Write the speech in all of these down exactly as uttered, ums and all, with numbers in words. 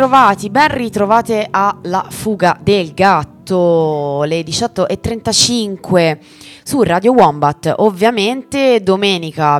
ritrovati, ben ritrovate alla Fuga del Gatto, le diciotto e trentacinque su Radio Wombat, ovviamente domenica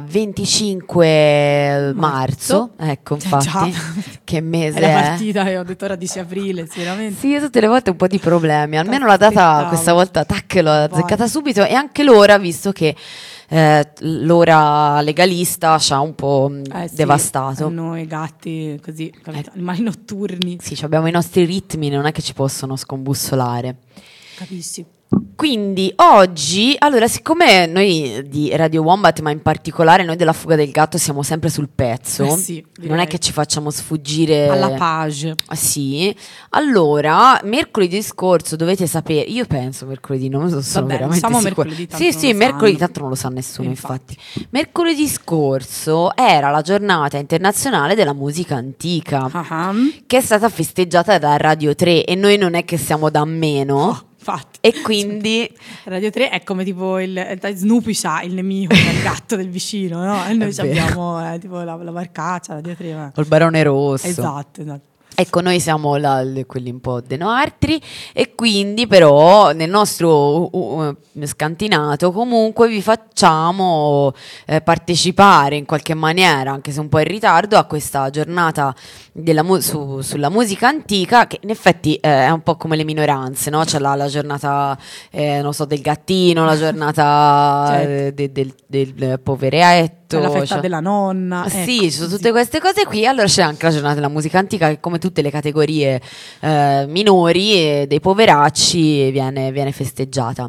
venticinque marzo, marzo. Ecco infatti, Già. che mese è? È la è? partita e ho detto ora dici aprile, sicuramente. Sì, tutte le volte un po' di problemi, almeno la data Aspettavo. questa volta tac l'ho Vai. azzeccata subito, e anche l'ora, visto che eh, l'ora legalista ci ha un po' Eh sì, devastato. Noi gatti, così, Eh. animali notturni. Sì, abbiamo i nostri ritmi, non è che ci possono scombussolare. Capisci? Quindi oggi, allora, siccome noi di Radio Wombat, ma in particolare noi della Fuga del Gatto, siamo sempre sul pezzo, Eh sì, non direi. è che ci facciamo sfuggire Alla page. Ah, sì, allora mercoledì scorso dovete sapere, io penso mercoledì, non sono Vabbè, veramente diciamo sicura. mercoledì, tanto Sì, non sì, lo mercoledì sanno. tanto non lo sa nessuno, infatti. Infatti. Mercoledì scorso era la giornata internazionale della musica antica, Ah, che è stata festeggiata da Radio tre, e noi non è che siamo da meno. oh, infatti. E quindi Radio tre è come tipo il Snoopy c'ha il nemico del gatto del vicino, no? E noi È vero. abbiamo eh, tipo la, la marcaccia, Radio tre. Ma... col Barone Rosso. Esatto, esatto. Ecco, noi siamo la- le- quelli un po' denoartri, e quindi però nel nostro uh, uh, scantinato comunque vi facciamo eh, partecipare in qualche maniera, anche se un po' in ritardo, a questa giornata della mu- su- sulla musica antica, che in effetti eh, è un po' come le minoranze, no? C'è la, la giornata, eh, non so, del gattino, la giornata Certo. eh, de- del, del poveretto. C'è la festa cioè- della nonna. sì, ecco, ci sono così. tutte queste cose qui. Allora c'è anche la giornata della musica antica, che come tutte le categorie eh, minori e dei poveracci viene, viene festeggiata.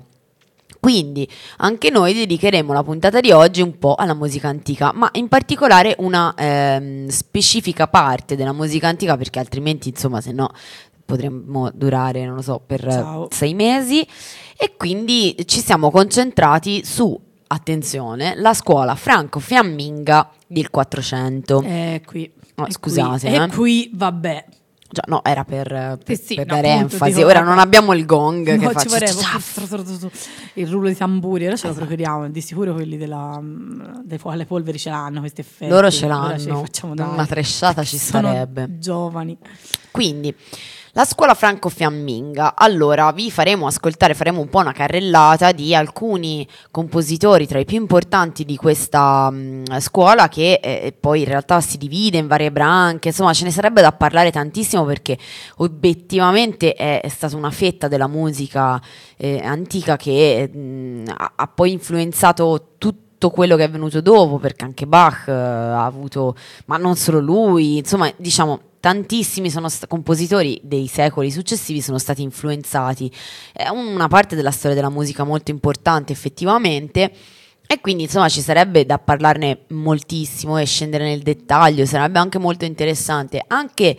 Quindi anche noi dedicheremo la puntata di oggi un po' alla musica antica, ma in particolare una ehm, specifica parte della musica antica, perché altrimenti, insomma, se no potremmo durare, non lo so, per Ciao. sei mesi. E quindi ci siamo concentrati su, attenzione, la scuola franco-fiamminga del quattrocento. Eh, qui. No, E scusate, qui, eh. E qui, vabbè. Già, no, era per, per, Sì, sì, per no, dare appunto, enfasi. dico, Ora vabbè. non abbiamo il gong No, che ci faccia vorrebbe il rullo di tamburi. Ora ce lo procuriamo. Di sicuro quelli della, dei, alle polveri ce l'hanno questi effetti. Loro ce Ora ce li l'hanno, facciamo dare. una tresciata ci Sono sarebbe. giovani. Quindi la scuola franco-fiamminga. Allora vi faremo ascoltare, faremo un po' una carrellata di alcuni compositori tra i più importanti di questa mh, scuola, che eh, poi in realtà si divide in varie branche. Insomma, ce ne sarebbe da parlare tantissimo, perché obiettivamente è, è stata una fetta della musica eh, antica che mh, ha, ha poi influenzato tutto quello che è venuto dopo, perché anche Bach eh, ha avuto, ma non solo lui, insomma, diciamo tantissimi sono st- compositori dei secoli successivi sono stati influenzati. È una parte della storia della musica molto importante, effettivamente. E quindi, insomma, ci sarebbe da parlarne moltissimo e scendere nel dettaglio. Sarebbe anche molto interessante. Anche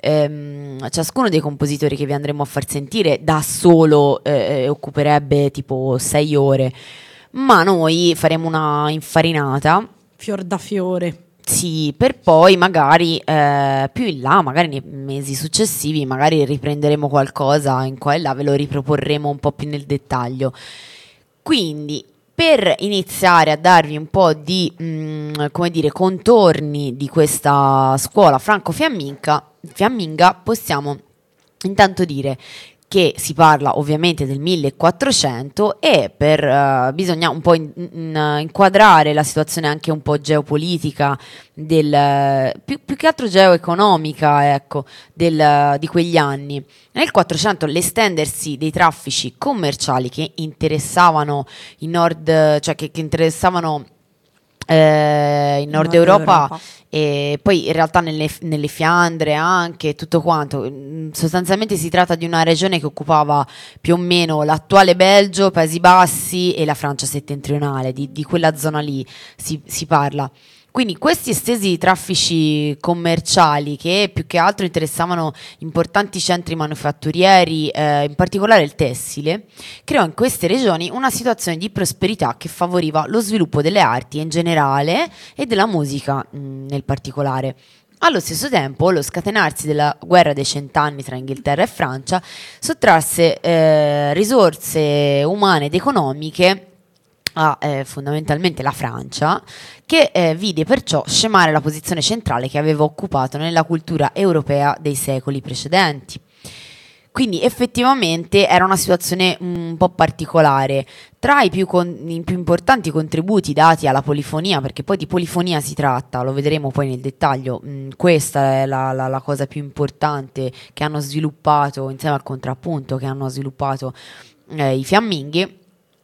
ehm, ciascuno dei compositori che vi andremo a far sentire da solo eh, occuperebbe tipo sei ore, ma noi faremo una infarinata. Fior da fiore. Sì, per poi magari eh, più in là, magari nei mesi successivi, magari riprenderemo qualcosa in qua e là, ve lo riproporremo un po' più nel dettaglio. Quindi, per iniziare a darvi un po' di, mh, come dire, contorni di questa scuola franco-fiamminga, fiamminga, possiamo intanto dire che si parla ovviamente del millequattrocento, e per uh, bisogna un po' in, in, inquadrare la situazione anche un po' geopolitica del, più, più che altro geoeconomica, ecco, del, di quegli anni. Nel quattrocento l'estendersi dei traffici commerciali che interessavano il nord, cioè che, che interessavano eh, in Nord, Nord Europa, Europa. e poi in realtà nelle, nelle Fiandre anche, tutto quanto. Mm, sostanzialmente si tratta di una regione che occupava più o meno l'attuale Belgio, Paesi Bassi e la Francia settentrionale, di, di quella zona lì si, si parla. Quindi questi estesi traffici commerciali, che più che altro interessavano importanti centri manufatturieri, eh, in particolare il tessile, creò in queste regioni una situazione di prosperità che favoriva lo sviluppo delle arti in generale e della musica mh, nel particolare. Allo stesso tempo, lo scatenarsi della guerra dei cent'anni tra Inghilterra e Francia sottrasse eh, risorse umane ed economiche a eh, fondamentalmente la Francia, che eh, vide perciò scemare la posizione centrale che aveva occupato nella cultura europea dei secoli precedenti. Quindi effettivamente era una situazione un po' particolare. Tra i più, con- i più importanti contributi dati alla polifonia, perché poi di polifonia si tratta, lo vedremo poi nel dettaglio, mh, questa è la, la- la cosa più importante che hanno sviluppato, insieme al contrappunto, che hanno sviluppato eh, i fiamminghi.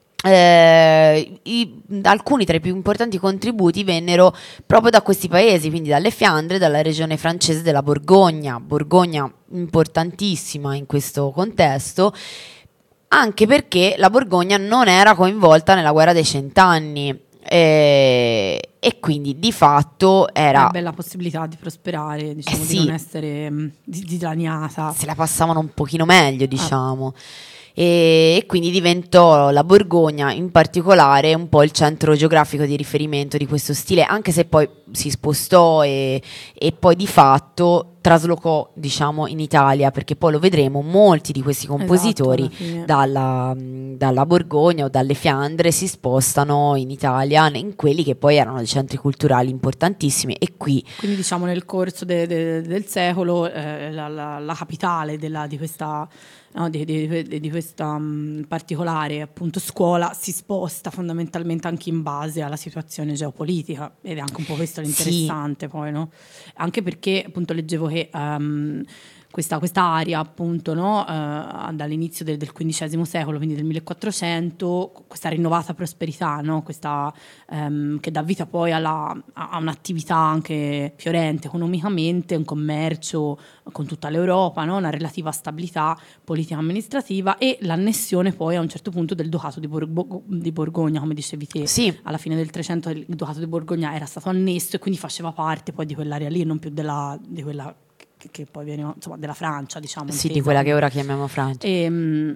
Eh, i- alcuni tra i più importanti contributi vennero proprio da questi paesi, quindi dalle Fiandre, dalla regione francese della Borgogna, Borgogna importantissima in questo contesto, anche perché la Borgogna non era coinvolta nella guerra dei cent'anni eh, e quindi di fatto era, Una bella possibilità di prosperare, diciamo, eh di sì, non essere mh, di- dilaniata. se la passavano un pochino meglio, Ah, diciamo. E, e quindi diventò la Borgogna in particolare un po' il centro geografico di riferimento di questo stile, anche se poi si spostò e, e poi di fatto traslocò, diciamo, in Italia, perché poi lo vedremo, molti di questi esatto, alla compositori fine. dalla, mh, dalla Borgogna o dalle Fiandre si spostano in Italia, in quelli che poi erano dei centri culturali importantissimi e qui Quindi diciamo nel corso de- de- del secolo eh, la, la- la capitale della- di questa, no, di, di- di- di questa mh, particolare appunto scuola si sposta fondamentalmente anche in base alla situazione geopolitica ed è anche un po' questo sì, l'interessante poi, no? Anche perché appunto leggevo che ehm, questa, questa area appunto no, eh, dall'inizio del, del quindicesimo secolo, quindi del millequattrocento, questa rinnovata prosperità, no? Questa, ehm, che dà vita poi alla, a, a un'attività anche fiorente economicamente, un commercio con tutta l'Europa, no? Una relativa stabilità politica amministrativa e l'annessione poi a un certo punto del Ducato di, Borgo- di Borgogna, come dicevi te, sì. alla fine del trecento il Ducato di Borgogna era stato annesso e quindi faceva parte poi di quell'area lì, non più della, di quella che, che poi viene, insomma, della Francia, diciamo, Sì, di intesa. quella che ora chiamiamo Francia. E, mh,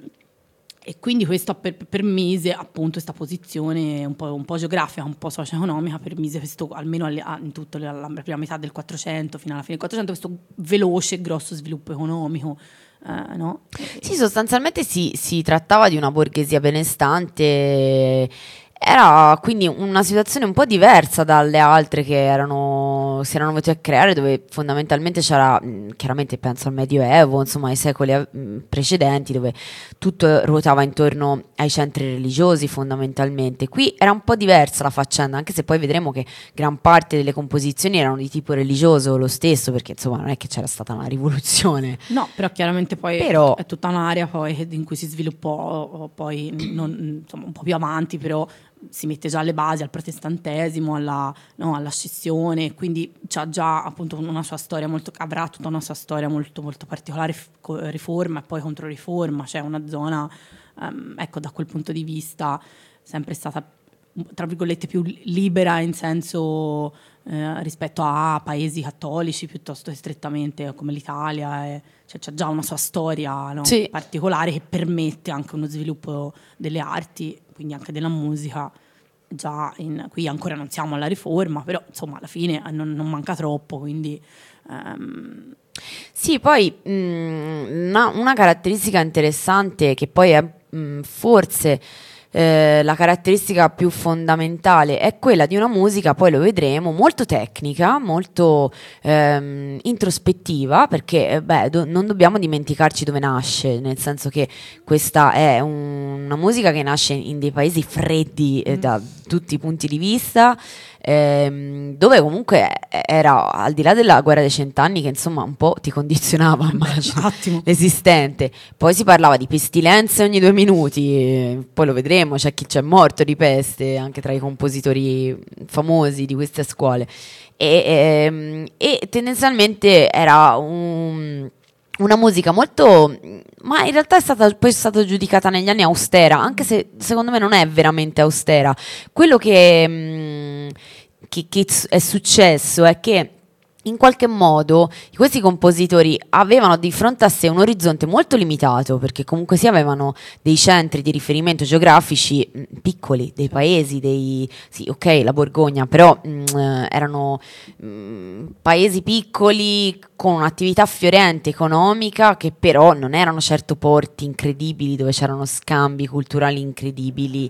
e quindi questo per- permise appunto questa posizione un po', un po' geografica, un po' socio-economica, permise questo, almeno alle- a- in tutta la, la prima metà del quattrocento fino alla fine del quattrocento, questo veloce e grosso sviluppo economico. eh, no? Sì, sostanzialmente si, si trattava di una borghesia benestante, era quindi una situazione un po' diversa dalle altre che erano, si erano venute a creare, dove fondamentalmente c'era, mh, chiaramente penso al Medioevo, insomma ai secoli mh, precedenti, dove tutto ruotava intorno ai centri religiosi fondamentalmente. Qui era un po' diversa la faccenda, anche se poi vedremo che gran parte delle composizioni erano di tipo religioso lo stesso, perché insomma non è che c'era stata una rivoluzione. No, però chiaramente poi Però è tutta un'area poi in cui si sviluppò poi non- insomma, un po' più avanti, però si mette già alle basi al protestantesimo, alla, no, alla scissione, quindi c'ha già appunto una sua storia molto, avrà tutta una sua storia molto, molto particolare, f- co- riforma e poi controriforma, cioè una zona, ehm, ecco, da quel punto di vista sempre stata, tra virgolette, più libera in senso eh, rispetto a paesi cattolici piuttosto che strettamente come l'Italia, e, cioè c'è già una sua storia, no, sì. particolare che permette anche uno sviluppo delle arti, quindi anche della musica. Già in, qui ancora non siamo alla riforma, però insomma alla fine non, non manca troppo, quindi ehm, Sì, poi mh, una, una caratteristica interessante che poi è mh, forse eh, la caratteristica più fondamentale è quella di una musica, poi lo vedremo, molto tecnica, molto ehm, introspettiva, perché eh, beh, do- non dobbiamo dimenticarci dove nasce, nel senso che questa è un- una musica che nasce in dei paesi freddi eh, mm, da tutti i punti di vista, ehm, dove comunque era al di là della guerra dei cent'anni che insomma un po' ti condizionava, beh, un immagino, attimo. l'esistente. Poi si parlava di pestilenze ogni due minuti, eh, poi lo vedremo, c'è chi c'è morto di peste anche tra i compositori famosi di queste scuole. E, ehm, e tendenzialmente era un- una musica molto, ma in realtà è stata poi è stata giudicata negli anni austera, anche se secondo me non è veramente austera. Quello che, mh, che- che è successo è che in qualche modo questi compositori avevano di fronte a sé un orizzonte molto limitato, perché comunque sì, avevano dei centri di riferimento geografici mh, piccoli, dei paesi, dei sì, ok, la Borgogna, però mh, erano mh, paesi piccoli con un'attività fiorente economica, che però non erano certo porti incredibili dove c'erano scambi culturali incredibili,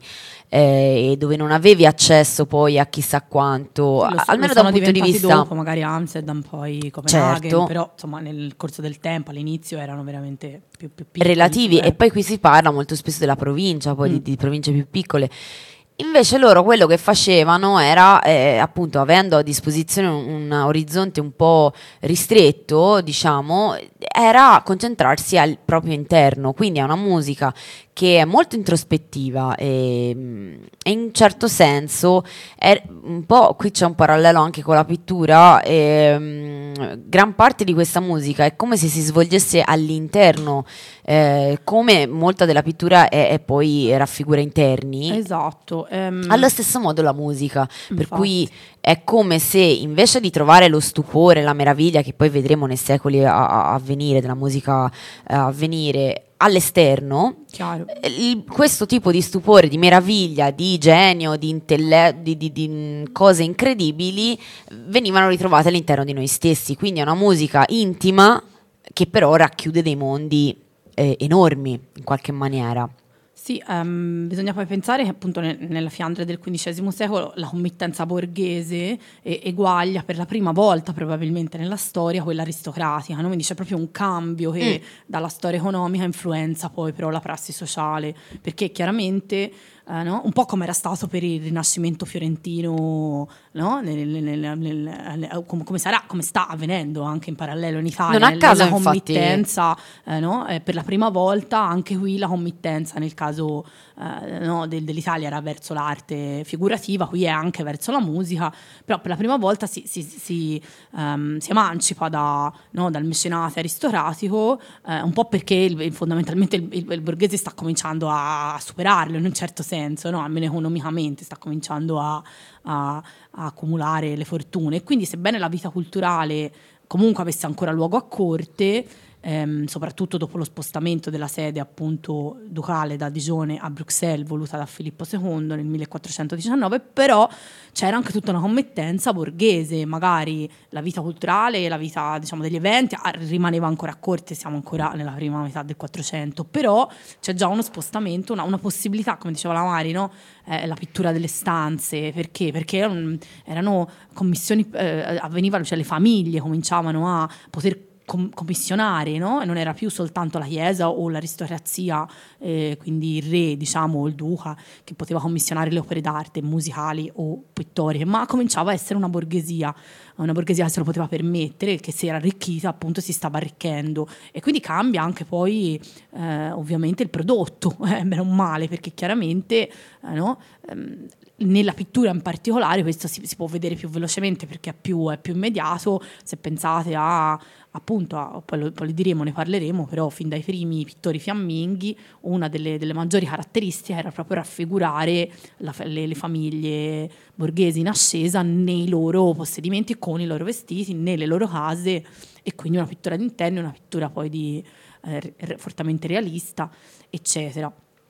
eh, e dove non avevi accesso poi a chissà quanto, Sì, lo, a- so- lo almeno da un sono punto di diventati vista. dopo, magari Amsterdam, poi Copenaghen, Certo, però insomma nel corso del tempo, all'inizio erano veramente più, più piccoli. relativi, eh. e poi qui si parla molto spesso della provincia, poi Mm. di, di province più piccole. Invece loro quello che facevano era, eh, appunto, avendo a disposizione un, un orizzonte un po' ristretto, diciamo, era concentrarsi al proprio interno, quindi è una musica che è molto introspettiva e, mm, e in un certo senso è un po', qui c'è un parallelo anche con la pittura, e, mm, gran parte di questa musica è come se si svolgesse all'interno, eh, come molta della pittura è, è poi raffigura interni. Esatto. ehm, Allo stesso modo la musica, per infatti. cui è come se invece di trovare lo stupore, la meraviglia che poi vedremo nei secoli a, a- a venire, della musica eh, a venire all'esterno, Chiaro. eh, il- questo tipo di stupore, di meraviglia, di genio, di, intelle- di, di- di, mm, cose incredibili venivano ritrovate all'interno di noi stessi. Quindi è una musica intima che però racchiude dei mondi eh, enormi in qualche maniera. Sì, ehm, bisogna poi pensare che appunto ne- nella Fiandre del quindicesimo secolo la committenza borghese e- eguaglia per la prima volta probabilmente nella storia quella aristocratica, no? Quindi c'è proprio un cambio che Mm. dalla storia economica influenza poi però la prassi sociale, perché chiaramente eh, no? Un po' come era stato per il Rinascimento fiorentino, no? Nel- nel- nel- nel- come, come sarà, come sta avvenendo anche in parallelo in Italia, Non a nel- caso, nella infatti. committenza, eh, no? Eh, per la prima volta anche qui la committenza nel caso eh, no, del- dell'Italia era verso l'arte figurativa, qui è anche verso la musica, però per la prima volta si, si- si, ehm, si emancipa da, no, dal mecenate aristocratico, eh, un po' perché il- il- fondamentalmente il, il- il borghese sta cominciando a, a superarlo in un certo senso, no? Almeno economicamente sta cominciando a, a- a accumulare le fortune, e quindi sebbene la vita culturale comunque avesse ancora luogo a corte, ehm, soprattutto dopo lo spostamento della sede appunto ducale da Digione a Bruxelles voluta da Filippo secondo nel millequattrocentodiciannove, però c'era anche tutta una committenza borghese, magari la vita culturale, la vita diciamo degli eventi ah, rimaneva ancora a corte, siamo ancora nella prima metà del Quattrocento, però c'è già uno spostamento, una, una possibilità, come diceva la Mari, no? Eh, la pittura delle stanze, perché? Perché erano, erano commissioni, eh, avvenivano, cioè le famiglie cominciavano a poter com- commissionare, no? E non era più soltanto la chiesa o l'aristocrazia, eh, quindi il re, diciamo, o il duca, che poteva commissionare le opere d'arte musicali o pittoriche, ma cominciava a essere una borghesia, una borghesia che se lo poteva permettere, che si era arricchita, appunto si stava arricchendo, e quindi cambia anche poi eh, ovviamente il prodotto, eh, bene o male, perché chiaramente eh, no? Ehm, nella pittura in particolare questo si, si può vedere più velocemente perché è più, è più immediato. Se pensate a appunto a, poi, lo, poi lo diremo, ne parleremo, però fin dai primi pittori fiamminghi una delle, delle maggiori caratteristiche era proprio raffigurare la, le, le famiglie borghesi in ascesa nei loro possedimenti, con i loro vestiti, nelle loro case, e quindi una pittura d'interno, una pittura poi di, eh, re, fortemente realista, eccetera.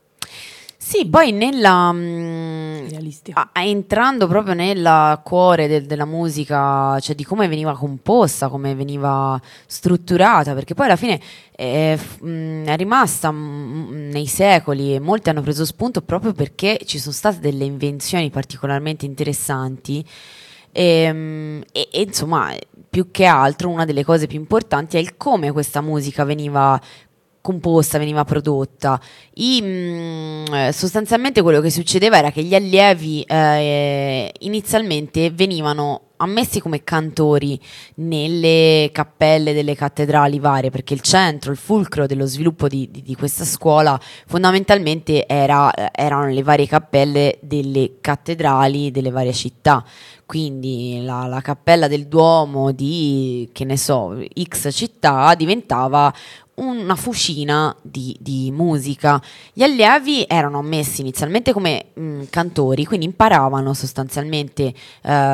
Sì, poi nella mh, Realistica. a- entrando proprio nel cuore del- della musica, cioè di come veniva composta, come veniva strutturata, perché poi alla fine è, f- mh, è rimasta mh, nei secoli, e molti hanno preso spunto proprio perché ci sono state delle invenzioni particolarmente interessanti. E, mh, e- e, insomma, più che altro una delle cose più importanti è il come questa musica veniva composta, veniva prodotta. I, mh, sostanzialmente quello che succedeva era che gli allievi eh, inizialmente venivano ammessi come cantori nelle cappelle delle cattedrali varie, perché il centro, il fulcro dello sviluppo di, di, di questa scuola fondamentalmente era, erano le varie cappelle delle cattedrali delle varie città. Quindi la, la cappella del Duomo di, che ne so, X città diventava una fucina di, di musica. Gli allievi erano ammessi inizialmente come mh, cantori, quindi imparavano sostanzialmente eh,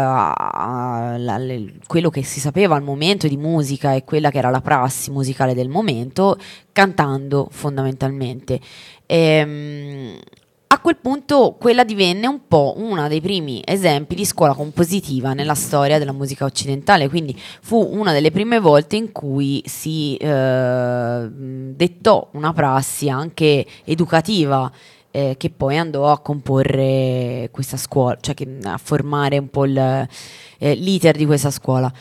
a- la- le- quello che si sapeva al momento di musica e quella che era la prassi musicale del momento, cantando fondamentalmente. Ehm, a quel punto quella divenne un po' uno dei primi esempi di scuola compositiva nella storia della musica occidentale, quindi fu una delle prime volte in cui si eh, dettò una prassi anche educativa, eh, che poi andò a comporre questa scuola, cioè che- a formare un po' il, eh, l'iter di questa scuola.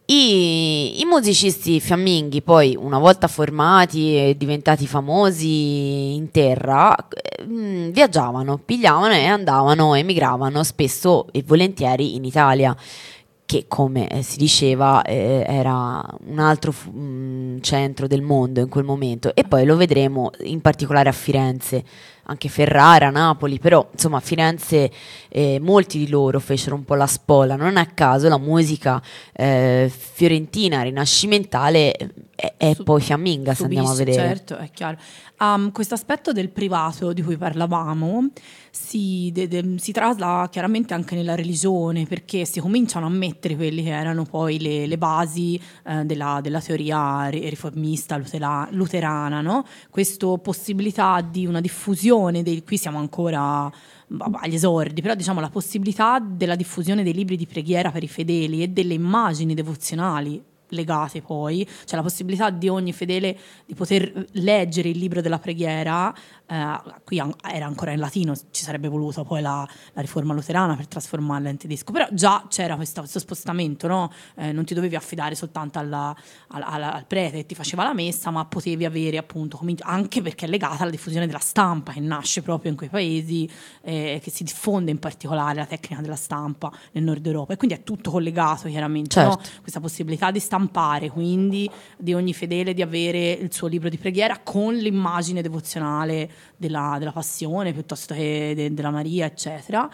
I, I musicisti fiamminghi, poi, una volta formati e diventati famosi in terra, eh, mh, viaggiavano, pigliavano e andavano, emigravano spesso e volentieri in Italia, che come eh, si diceva eh, era un altro fu- mh, centro del mondo in quel momento, e poi lo vedremo in particolare a Firenze, anche Ferrara, Napoli, però insomma a Firenze eh, molti di loro fecero un po' la spola. Non a caso la musica eh, fiorentina rinascimentale è, è Su- poi fiamminga, se andiamo a subisce, vedere. certo, è chiaro. Um, questo aspetto del privato di cui parlavamo si, de- de- si trasla chiaramente anche nella religione, perché si cominciano a mettere quelli che erano poi le, le basi eh, della, della teoria ri- riformista lutera- luterana, no? Questa possibilità di una diffusione, dei, qui siamo ancora bah, agli esordi, però diciamo la possibilità della diffusione dei libri di preghiera per i fedeli e delle immagini devozionali legate poi, cioè la possibilità di ogni fedele di poter leggere il libro della preghiera, eh, qui an- era ancora in latino, ci sarebbe voluto poi la, la riforma luterana per trasformarla in tedesco, però già c'era questa- questo spostamento, no? Eh, non ti dovevi affidare soltanto alla- alla- alla- al prete che ti faceva la messa, ma potevi avere appunto, comin- anche perché è legata alla diffusione della stampa che nasce proprio in quei paesi, eh, che si diffonde in particolare la tecnica della stampa nel nord Europa, e quindi è tutto collegato chiaramente, no? Certo. Questa possibilità di stampare, quindi di ogni fedele di avere il suo libro di preghiera con l'immagine devozionale della, della passione piuttosto che de- della Maria, eccetera.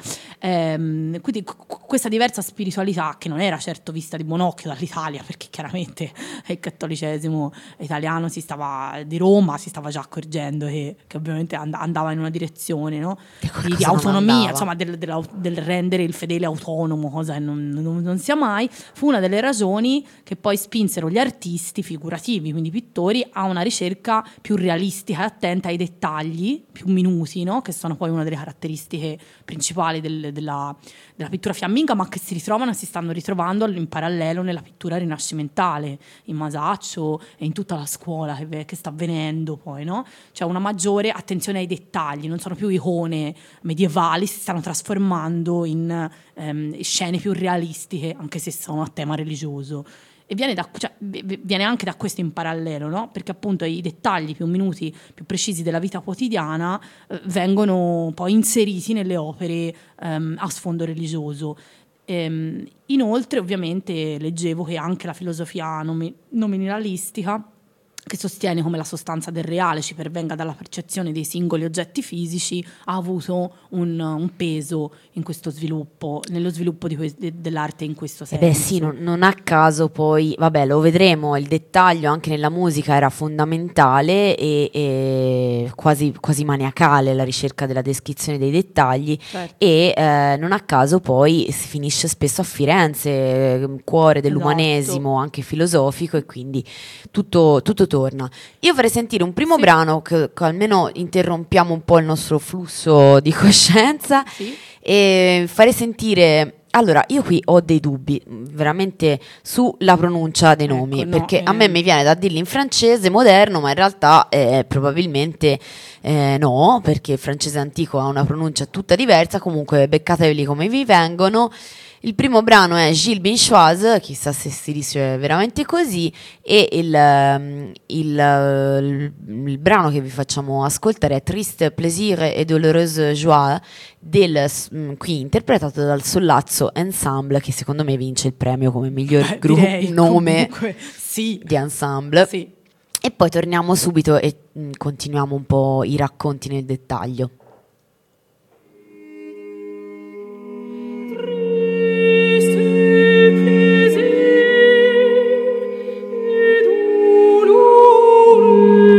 Ehm, quindi c- questa diversa spiritualità, che non era certo vista di buon occhio dall'Italia, perché chiaramente il cattolicesimo italiano si stava, di Roma si stava già accorgendo che, che ovviamente and- andava in una direzione, no? Che di, di cosa non autonomia, andava. insomma del, della- del rendere il fedele autonomo, cosa che non, non- non sia mai, fu una delle ragioni che poi spinsero gli artisti figurativi, quindi i pittori, a una ricerca più realistica e attenta ai dettagli, più minuti, no? Che sono poi una delle caratteristiche principali del- della, della pittura fiamminga, ma che si ritrovano e si stanno ritrovando in parallelo nella pittura rinascimentale, in Masaccio e in tutta la scuola che, che sta avvenendo poi, no? C'è una maggiore attenzione ai dettagli, non sono più icone medievali, si stanno trasformando in ehm, scene più realistiche, anche se sono a tema religioso. E viene, da, cioè, viene anche da questo in parallelo, no? Perché appunto i dettagli più minuti, più precisi della vita quotidiana eh, vengono poi inseriti nelle opere ehm, a sfondo religioso. Ehm, inoltre, ovviamente, leggevo che anche la filosofia nomi- nominalistica, che sostiene come la sostanza del reale ci pervenga dalla percezione dei singoli oggetti fisici, ha avuto un, un peso in questo sviluppo, nello sviluppo di que- de- dell'arte in questo Eh senso. beh sì, non, non a caso poi, vabbè, lo vedremo, il dettaglio anche nella musica era fondamentale e, e quasi, quasi maniacale la ricerca della descrizione dei dettagli, Certo. e eh, non a caso poi si finisce spesso a Firenze, eh, cuore dell'umanesimo Esatto. anche filosofico, e quindi tutto, tutto torna. Io vorrei sentire un primo Sì. brano che, che almeno interrompiamo un po' il nostro flusso di coscienza, Sì. e farei sentire. Allora, io qui ho dei dubbi mh, veramente sulla pronuncia dei nomi, Ecco, no, perché a me eh, mi viene da dirli in francese moderno, ma in realtà eh, probabilmente eh, no, perché il francese antico ha una pronuncia tutta diversa. Comunque beccateveli come vi vengono. Il primo brano è Gilles Binchoise, chissà se si dice veramente così, e il, ehm, il, eh, il- il brano che vi facciamo ascoltare è Triste plaisir et douloureuse joie, del, mm, qui interpretato dal Sollazzo Ensemble, che secondo me vince il premio come miglior beh, gruppo, direi nome comunque sì. di ensemble. Sì. E poi torniamo subito e mm, continuiamo un po' i racconti nel dettaglio. Triste plaisir et douloureuse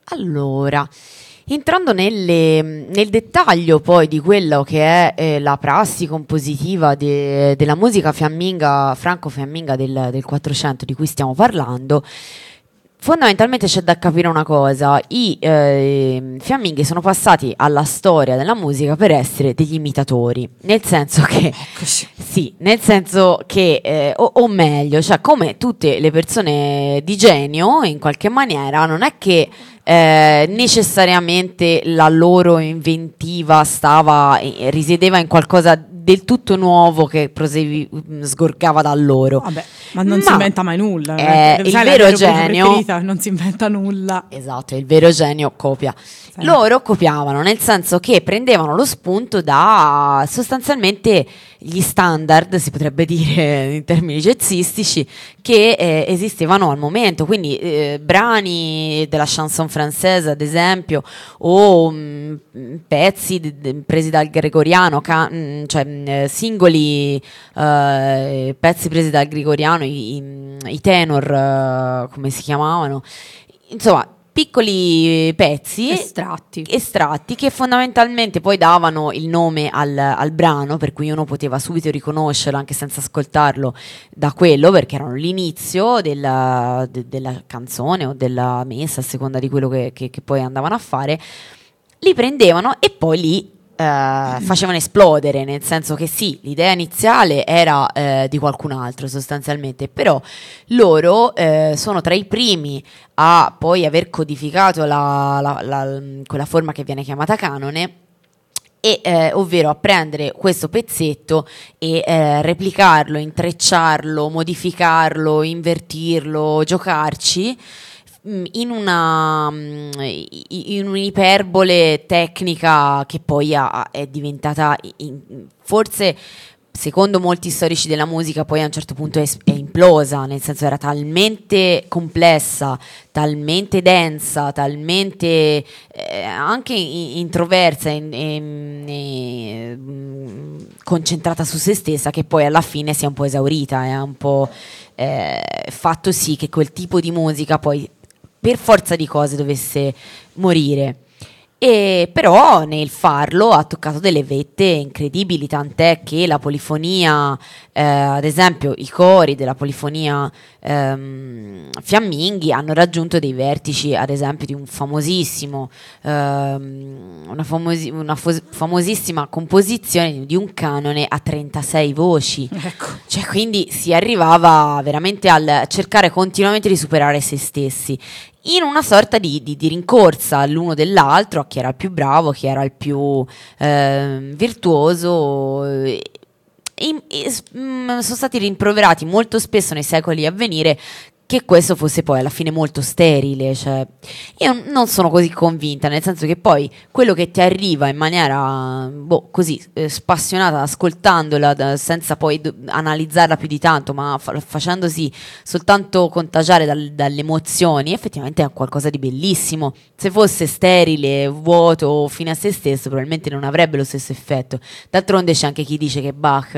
Allora, entrando nelle- nel dettaglio poi di quello che è eh, la prassi compositiva de- della musica fiamminga, franco-fiamminga del, del Quattrocento di cui stiamo parlando, fondamentalmente c'è da capire una cosa: i eh, fiamminghi sono passati alla storia della musica per essere degli imitatori, nel senso che Eccoci. sì, nel senso che, eh, o, o meglio, cioè come tutte le persone di genio, in qualche maniera, non è che eh, necessariamente la loro inventiva stava, eh, risiedeva in qualcosa del tutto nuovo che prosevi, sgorgava da loro. Vabbè, ma non si Ma, inventa mai nulla. eh, Sai, il la vero mia rubrica genio- preferita, non si inventa nulla. Esatto, il vero genio copia. Sì. Loro copiavano, nel senso che prendevano lo spunto da sostanzialmente gli standard, si potrebbe dire in termini jazzistici, che eh, esistevano al momento. Quindi eh, brani della chanson française, ad esempio, o mh, pezzi d- d- presi dal gregoriano, ca- mh, cioè mh, singoli eh, pezzi presi dal gregoriano, i, i- i tenor, eh, come si chiamavano, insomma, piccoli pezzi Estratti. estratti che fondamentalmente poi davano il nome al, al brano, per cui uno poteva subito riconoscerlo anche senza ascoltarlo da quello, perché erano l'inizio della, de- della canzone o della messa, a seconda di quello che, che- che poi andavano a fare. Li prendevano e poi li eh, facevano esplodere, nel senso che sì, l'idea iniziale era eh, di qualcun altro sostanzialmente, però loro eh, sono tra i primi a poi aver codificato la- la- la- quella forma che viene chiamata canone. E, eh, ovvero a prendere questo pezzetto e eh, replicarlo, intrecciarlo, modificarlo, invertirlo, giocarci mh, in una mh, i- in un'iperbole tecnica che poi ha- è diventata i- in- forse, secondo molti storici della musica, poi a un certo punto è, es- è implosa, nel senso era talmente complessa, talmente densa, talmente eh, anche i- introversa e, e- e, mm, concentrata su se stessa, che poi alla fine si è un po' esaurita, è un po' eh, fatto sì che quel tipo di musica poi per forza di cose dovesse morire. E però nel farlo ha toccato delle vette incredibili, tant'è che la polifonia, eh, ad esempio i cori della polifonia ehm, fiamminghi hanno raggiunto dei vertici, ad esempio di un famosissimo, ehm, una, famosi- una fos- famosissima composizione di un canone a trentasei voci. Ecco. Cioè, quindi si arrivava veramente al cercare continuamente di superare se stessi, in una sorta di, di- di rincorsa l'uno dell'altro, a chi era il più bravo, chi era il più ehm, virtuoso. E- e- e s- mm, sono stati rimproverati molto spesso nei secoli a venire che questo fosse poi alla fine molto sterile. Cioè, io non sono così convinta, nel senso che poi quello che ti arriva in maniera boh, così eh, spassionata, ascoltandola da- senza poi do- analizzarla più di tanto, ma fa- facendosi soltanto contagiare dal- dalle emozioni, effettivamente è qualcosa di bellissimo. Se fosse sterile, vuoto, fine a se stesso, probabilmente non avrebbe lo stesso effetto. D'altronde c'è anche chi dice che Bach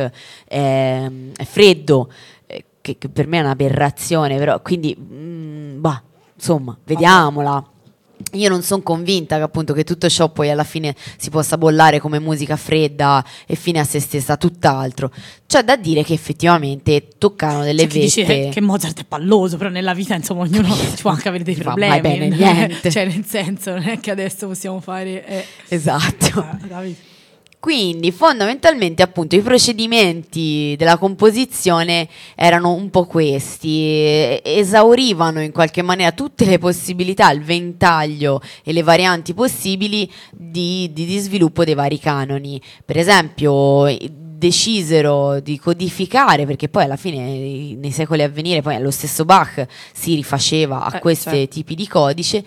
è, è freddo, eh, che, che per me è un'aberrazione, però quindi, mm, bah, insomma, vediamola. Io non sono convinta che appunto che tutto ciò poi alla fine si possa bollare come musica fredda e fine a se stessa, tutt'altro. C'è da dire che effettivamente toccano delle C'è chi dice vette. che Mozart è palloso, però nella vita insomma ognuno ci può anche avere dei Fa problemi. mai bene niente. Cioè nel senso non è che adesso possiamo fare... eh, Esatto. eh, Davide. Quindi fondamentalmente appunto i procedimenti della composizione erano un po' questi, e- esaurivano in qualche maniera tutte le possibilità, il ventaglio e le varianti possibili di, di- di sviluppo dei vari canoni. Per esempio i- decisero di codificare, perché poi alla fine i- nei secoli a venire poi lo stesso Bach si rifaceva a Eh, questi certo. tipi di codice,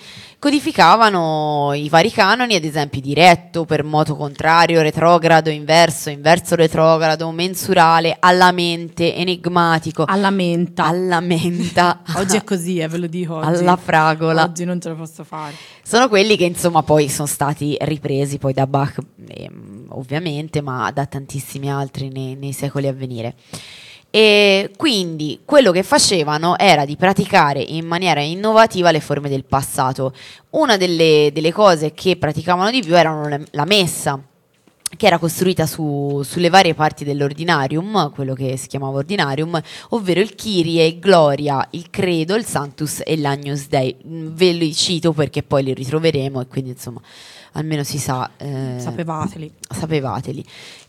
codificavano i vari canoni, ad esempio diretto, per moto contrario, retrogrado, inverso, inverso retrogrado, mensurale, alla mente, enigmatico, Alla menta. alla menta, Oggi è così, eh, ve lo dico oggi. alla fragola. Oggi non ce la posso fare. Sono quelli che insomma poi sono stati ripresi poi da Bach, ehm, ovviamente, ma da tantissimi altri nei, nei secoli a venire. E quindi quello che facevano era di praticare in maniera innovativa le forme del passato. Una delle, delle cose che praticavano di più erano le, la messa, che era costruita su, sulle varie parti dell'ordinarium, quello che si chiamava ordinarium, ovvero il Kyrie, il Gloria, il Credo, il Sanctus e l'Agnus Dei. Ve li cito perché poi li ritroveremo e quindi insomma almeno si sa. Eh, sapevateli. Sapevateli.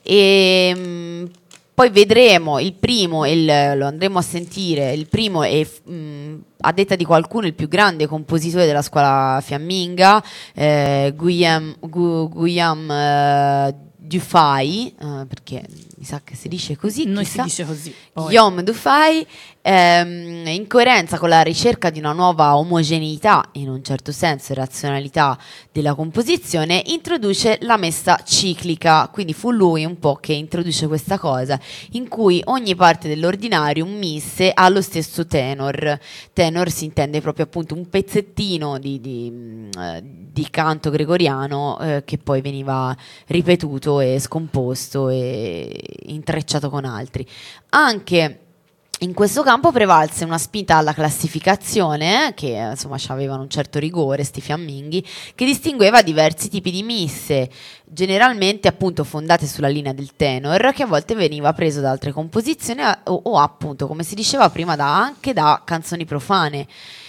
E mh, poi vedremo il primo, il, lo andremo a sentire, il primo è mh, a detta di qualcuno il più grande compositore della scuola fiamminga, eh, Guillaume, Gu, Guillaume eh, Dufay, eh, perché mi sa che si dice così. Noi chissà. si dice così. Poi. Guillaume Dufay, ehm, in coerenza con la ricerca di una nuova omogeneità, in un certo senso, e razionalità della composizione, introduce la messa ciclica. Quindi fu lui un po' che introduce questa cosa, in cui ogni parte dell'ordinarium misse ha lo stesso tenor. Tenor si intende proprio appunto un pezzettino di, di, mh, di canto gregoriano eh, che poi veniva ripetuto e scomposto e intrecciato con altri. Anche in questo campo prevalse una spinta alla classificazione, che insomma avevano un certo rigore, sti fiamminghi, che distingueva diversi tipi di misse, generalmente appunto fondate sulla linea del tenor, che a volte veniva preso da altre composizioni o, o appunto, come si diceva prima, da, anche da canzoni profane.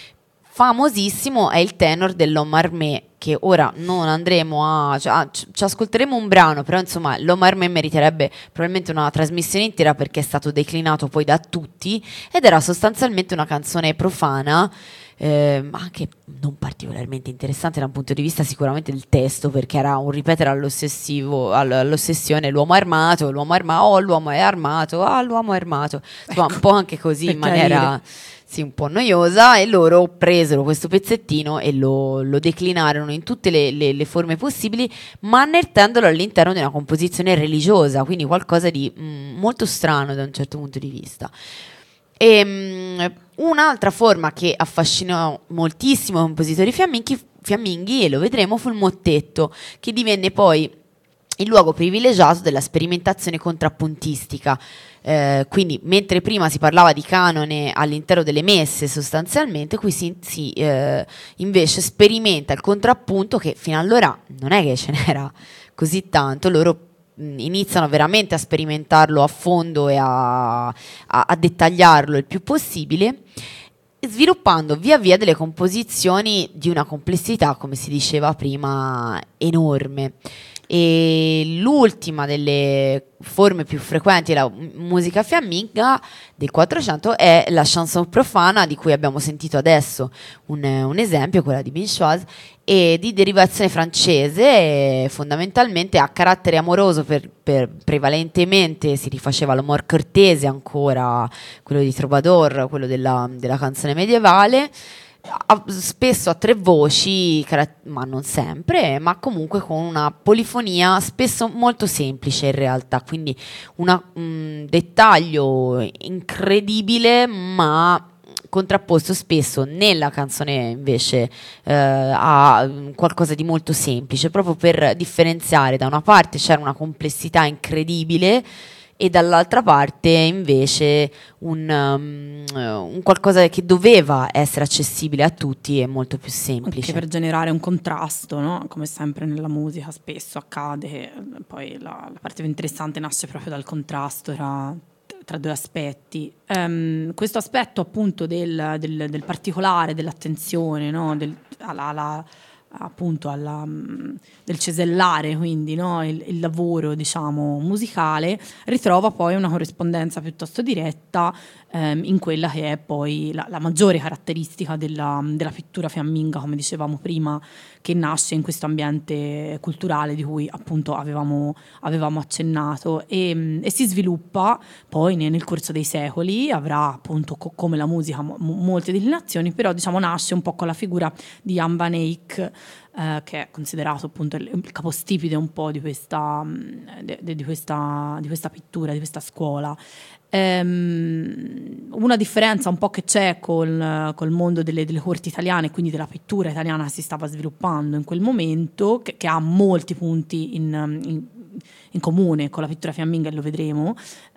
Famosissimo è il tenor dell'Homme Armé, che ora non andremo a... Cioè, ci ascolteremo un brano, però insomma l'Homme Armé meriterebbe probabilmente una trasmissione intera perché è stato declinato poi da tutti ed era sostanzialmente una canzone profana, eh, anche non particolarmente interessante da un punto di vista sicuramente del testo, perché era un ripetere all'ossessivo, all'ossessione l'uomo armato, l'uomo armato, oh l'uomo è armato, ah l'uomo è armato, insomma ecco, un po' anche così in maniera... Sì, un po' noiosa, e loro presero questo pezzettino e lo, lo declinarono in tutte le, le, le forme possibili, mannettendolo all'interno di una composizione religiosa, quindi qualcosa di mh, molto strano da un certo punto di vista. E, mh, un'altra forma che affascinò moltissimo i compositori fiamminghi, fiamminghi, e lo vedremo, fu il mottetto, che divenne poi il luogo privilegiato della sperimentazione contrappuntistica. Eh, quindi mentre prima si parlava di canone all'interno delle messe sostanzialmente, qui si, si eh, invece sperimenta il contrappunto, che fino allora non è che ce n'era così tanto. Loro mh, iniziano veramente a sperimentarlo a fondo e a, a, a dettagliarlo il più possibile, sviluppando via via delle composizioni di una complessità, come si diceva prima, enorme. E l'ultima delle forme più frequenti della musica fiamminga del Quattrocento è la chanson profana, di cui abbiamo sentito adesso un, un esempio, quella di Binchoise, e di derivazione francese, fondamentalmente a carattere amoroso, per, per prevalentemente si rifaceva all'amor cortese ancora, quello di Troubadour, quello della, della canzone medievale, a, spesso a tre voci, ma non sempre, ma comunque con una polifonia spesso molto semplice in realtà, quindi un dettaglio incredibile ma contrapposto spesso nella canzone invece eh, a qualcosa di molto semplice, proprio per differenziare. Da una parte c'era una complessità incredibile e dall'altra parte invece un, um, un qualcosa che doveva essere accessibile a tutti e molto più semplice. Anche per generare un contrasto, no? Come sempre nella musica spesso accade, poi la, la parte più interessante nasce proprio dal contrasto tra, tra due aspetti. Um, questo aspetto appunto del, del, del particolare, dell'attenzione, no? del, alla, alla appunto alla, del cesellare, quindi no? il, il lavoro diciamo musicale, ritrova poi una corrispondenza piuttosto diretta ehm, in quella che è poi la, la maggiore caratteristica della, della pittura fiamminga, come dicevamo prima, che nasce in questo ambiente culturale di cui appunto avevamo, avevamo accennato e, e si sviluppa poi nel, nel corso dei secoli. Avrà appunto co- come la musica mo- molte declinazioni, però diciamo nasce un po' con la figura di Jan van Eyck, Eh, che è considerato appunto il, il capostipite un po' di questa, de, de, di, questa, di questa pittura, di questa scuola. Ehm, una differenza un po' che c'è col, col mondo delle, delle corti italiane, quindi della pittura italiana che si stava sviluppando in quel momento, che, che ha molti punti in, in in comune con la pittura fiamminga, e lo vedremo,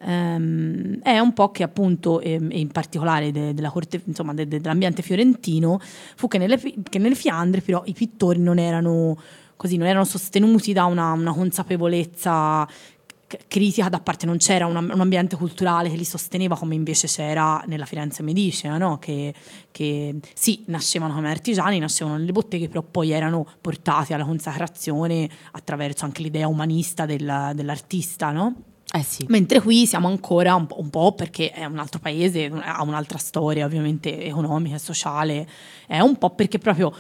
ehm, è un po' che appunto, e, e in particolare de, della corte, insomma de, de, dell'ambiente fiorentino, fu che nelle, che nelle Fiandre però i pittori non erano così, non erano sostenuti da una, una consapevolezza critica da parte, non c'era un, un ambiente culturale che li sosteneva come invece c'era nella Firenze medicea, no? che, che sì, nascevano come artigiani, nascevano nelle botteghe, però poi erano portati alla consacrazione attraverso anche l'idea umanista del, dell'artista, no? Eh sì. Mentre qui siamo ancora un po', un po' perché è un altro paese, ha un'altra storia ovviamente economica e sociale, è un po' perché proprio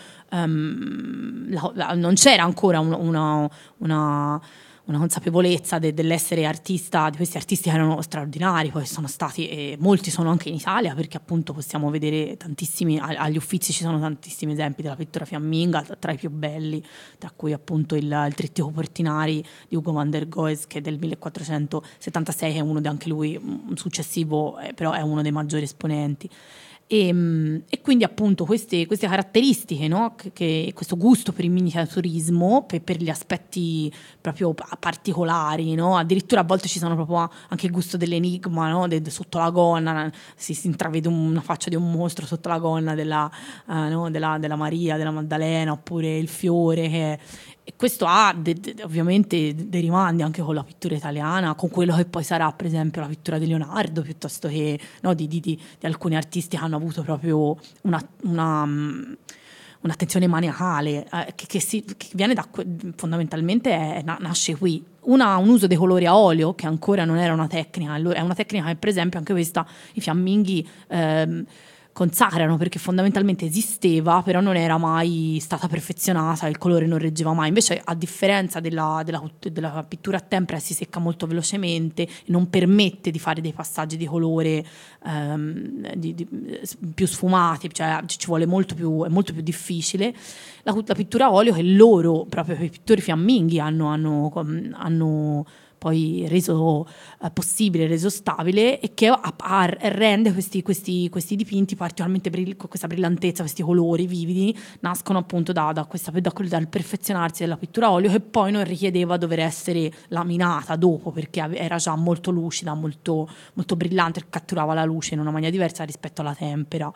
um, la, la, non c'era ancora un, una, una una consapevolezza de- dell'essere artista, di questi artisti che erano straordinari, poi sono stati, e molti sono anche in Italia, perché appunto possiamo vedere tantissimi, a- agli Uffizi ci sono tantissimi esempi della pittura fiamminga, tra, tra i più belli, tra cui appunto il, il Trittico Portinari di Ugo van der Goes, che è del millequattrocentosettantasei, che è uno di anche lui un successivo, eh, però è uno dei maggiori esponenti. E, e quindi appunto queste, queste caratteristiche, no? che, che questo gusto per il miniaturismo, per, per gli aspetti proprio particolari, no? Addirittura a volte ci sono proprio anche il gusto dell'enigma, no? de, de sotto la gonna si, si intravede una faccia di un mostro sotto la gonna della, uh, no? della, della Maria, della Maddalena, oppure il fiore che... E questo ha de, de, ovviamente dei rimandi anche con la pittura italiana, con quello che poi sarà per esempio la pittura di Leonardo, piuttosto che no, di, di, di, di alcuni artisti che hanno avuto proprio una, una, un'attenzione maniacale, eh, che, che, si, che viene da fondamentalmente è, nasce qui. Una, un uso dei colori a olio, che ancora non era una tecnica, è una tecnica che per esempio anche questa i fiamminghi ehm, consacrano, perché fondamentalmente esisteva, però non era mai stata perfezionata, il colore non reggeva mai. Invece, a differenza della, della, della pittura a tempera, si secca molto velocemente e non permette di fare dei passaggi di colore ehm, di, di, più sfumati, cioè ci vuole molto più, è molto più difficile. La, la pittura a olio, che loro, proprio i pittori fiamminghi, hanno, hanno, hanno poi reso eh, possibile, reso stabile, e che a, a, rende questi, questi, questi dipinti particolarmente brill- con questa brillantezza, questi colori vividi, nascono appunto da, da questa, da, dal perfezionarsi della pittura a olio, che poi non richiedeva dover essere laminata dopo, perché era già molto lucida, molto, molto brillante, catturava la luce in una maniera diversa rispetto alla tempera.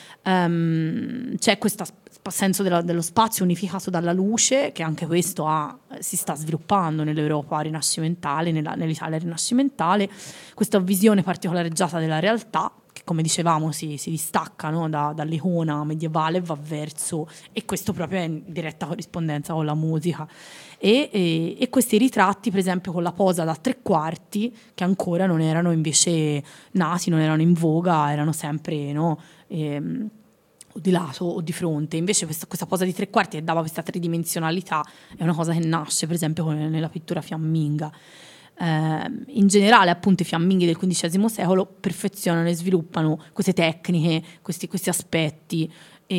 Um, c'è questo senso della, dello spazio unificato dalla luce, che anche questo ha, si sta sviluppando nell'Europa rinascimentale, nella, nell'Italia rinascimentale, questa visione particolareggiata della realtà, che come dicevamo si, si distacca, no, da, dall'icona medievale e va verso, e questo proprio è in diretta corrispondenza con la musica. E, e, e questi ritratti, per esempio, con la posa da tre quarti, che ancora non erano invece nati, non erano in voga, erano sempre, no, ehm, o di lato o di fronte. Invece questa, questa posa di tre quarti che dava questa tridimensionalità è una cosa che nasce per esempio nella pittura fiamminga. Eh, in generale appunto i fiamminghi del quindicesimo secolo perfezionano e sviluppano queste tecniche, questi, questi aspetti,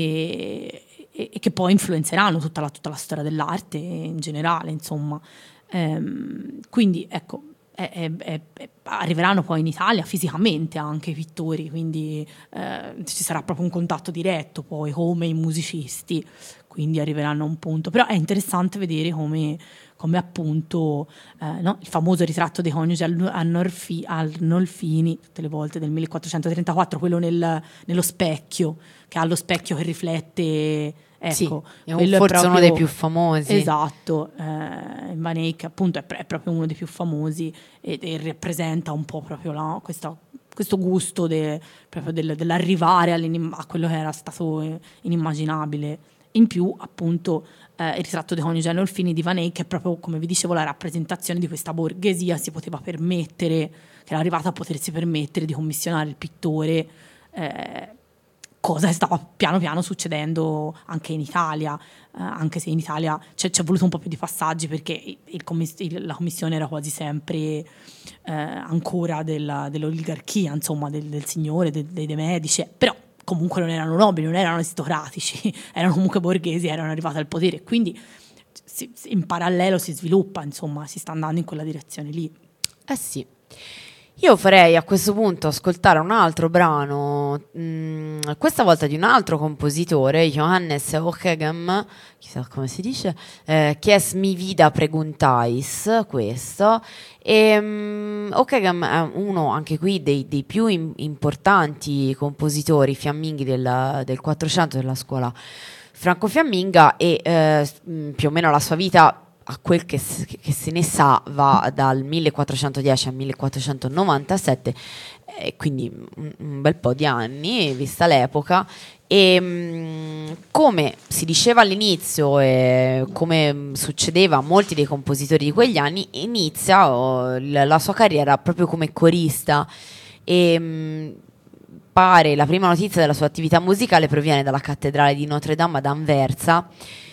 e, e, e che poi influenzeranno tutta la, tutta la storia dell'arte in generale, insomma. Eh, quindi ecco, È, è, è, arriveranno poi in Italia fisicamente anche i pittori, quindi eh, ci sarà proprio un contatto diretto poi come i musicisti, quindi arriveranno a un punto. Però è interessante vedere come, come appunto eh, no? il famoso ritratto dei coniugi Arnolfi, Arnolfini, tutte le volte del millequattrocentotrentaquattro, quello nel, nello specchio, che ha lo specchio che riflette. Ecco, sì, è un, quello forse è proprio, uno dei più famosi. Esatto, eh, Van Eyck appunto è, è proprio uno dei più famosi e, e rappresenta un po' proprio la, questa, questo gusto de, proprio del, dell'arrivare a quello che era stato inimmaginabile. In più appunto eh, il ritratto dei coniugi Arnolfini di Van Eyck è proprio, come vi dicevo, la rappresentazione di questa borghesia si poteva permettere, che era arrivata a potersi permettere di commissionare il pittore, eh, cosa che stava piano piano succedendo anche in Italia, eh, anche se in Italia c'è, c'è voluto un po' più di passaggi, perché il, il, la commissione era quasi sempre eh, ancora della, dell'oligarchia, insomma, del, del signore, de, dei De Medici, però comunque non erano nobili, non erano aristocratici, erano comunque borghesi, erano arrivati al potere, quindi si, in parallelo si sviluppa, insomma, si sta andando in quella direzione lì. Eh sì. Io farei a questo punto ascoltare un altro brano, mm, questa volta di un altro compositore, Johannes Ockeghem, chissà come si dice, eh, Chies mi vida preguntais, questo. E, mm, Ockeghem è uno anche qui dei, dei più im- importanti compositori fiamminghi del, del Quattrocento della scuola franco-fiamminga e eh, s- mm, più o meno la sua vita, a quel che, s- che se ne sa, va dal millequattrocentodieci al millequattrocentonovantasette, eh, quindi un, un bel po' di anni, vista l'epoca. E mh, come si diceva all'inizio, e come mh, succedeva a molti dei compositori di quegli anni, inizia oh, la, la sua carriera proprio come corista. E mh, pare la prima notizia della sua attività musicale proviene dalla cattedrale di Notre Dame ad Anversa,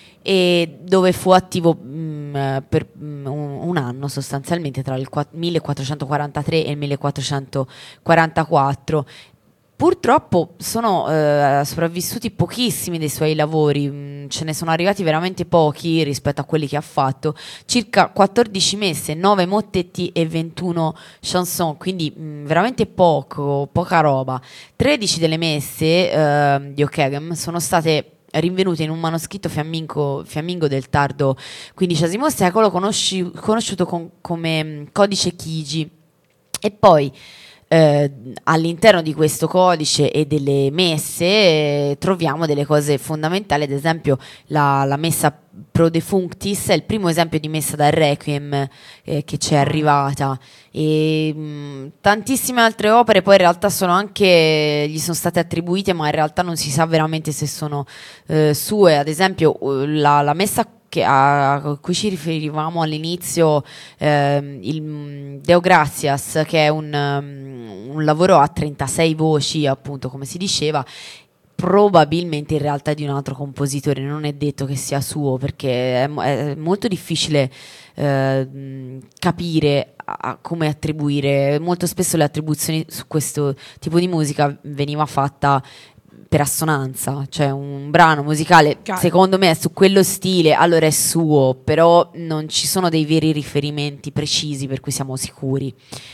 e dove fu attivo mh, per mh, un, un anno sostanzialmente tra il qua- millequattrocentoquarantatré e il millequattrocentoquarantaquattro. Purtroppo sono eh, sopravvissuti pochissimi dei suoi lavori, mh, ce ne sono arrivati veramente pochi rispetto a quelli che ha fatto, circa quattordici messe, nove mottetti e ventuno chanson, quindi mh, veramente poco, poca roba. tredici delle messe eh, di Ockeghem sono state rinvenute in un manoscritto fiammingo, fiammingo del tardo quindicesimo secolo, conosci- conosciuto con- come mh, codice Chigi. E poi eh, all'interno di questo codice e delle messe eh, troviamo delle cose fondamentali, ad esempio la, la messa Pro Defunctis è il primo esempio di messa dal Requiem eh, che ci è arrivata, e mh, tantissime altre opere poi in realtà sono anche, gli sono state attribuite, ma in realtà non si sa veramente se sono eh, sue. Ad esempio eh, la, la messa che a, a cui ci riferivamo all'inizio, ehm, il mm, Deo Gratias, che è un, um, un lavoro a trentasei voci, appunto, come si diceva, probabilmente in realtà è di un altro compositore, non è detto che sia suo, perché è, mo- è molto difficile eh, mh, capire a, a come attribuire. Molto spesso le attribuzioni su questo tipo di musica veniva fatta per assonanza, cioè un brano musicale Chiaro. secondo me è su quello stile, allora è suo, però non ci sono dei veri riferimenti precisi per cui siamo sicuri.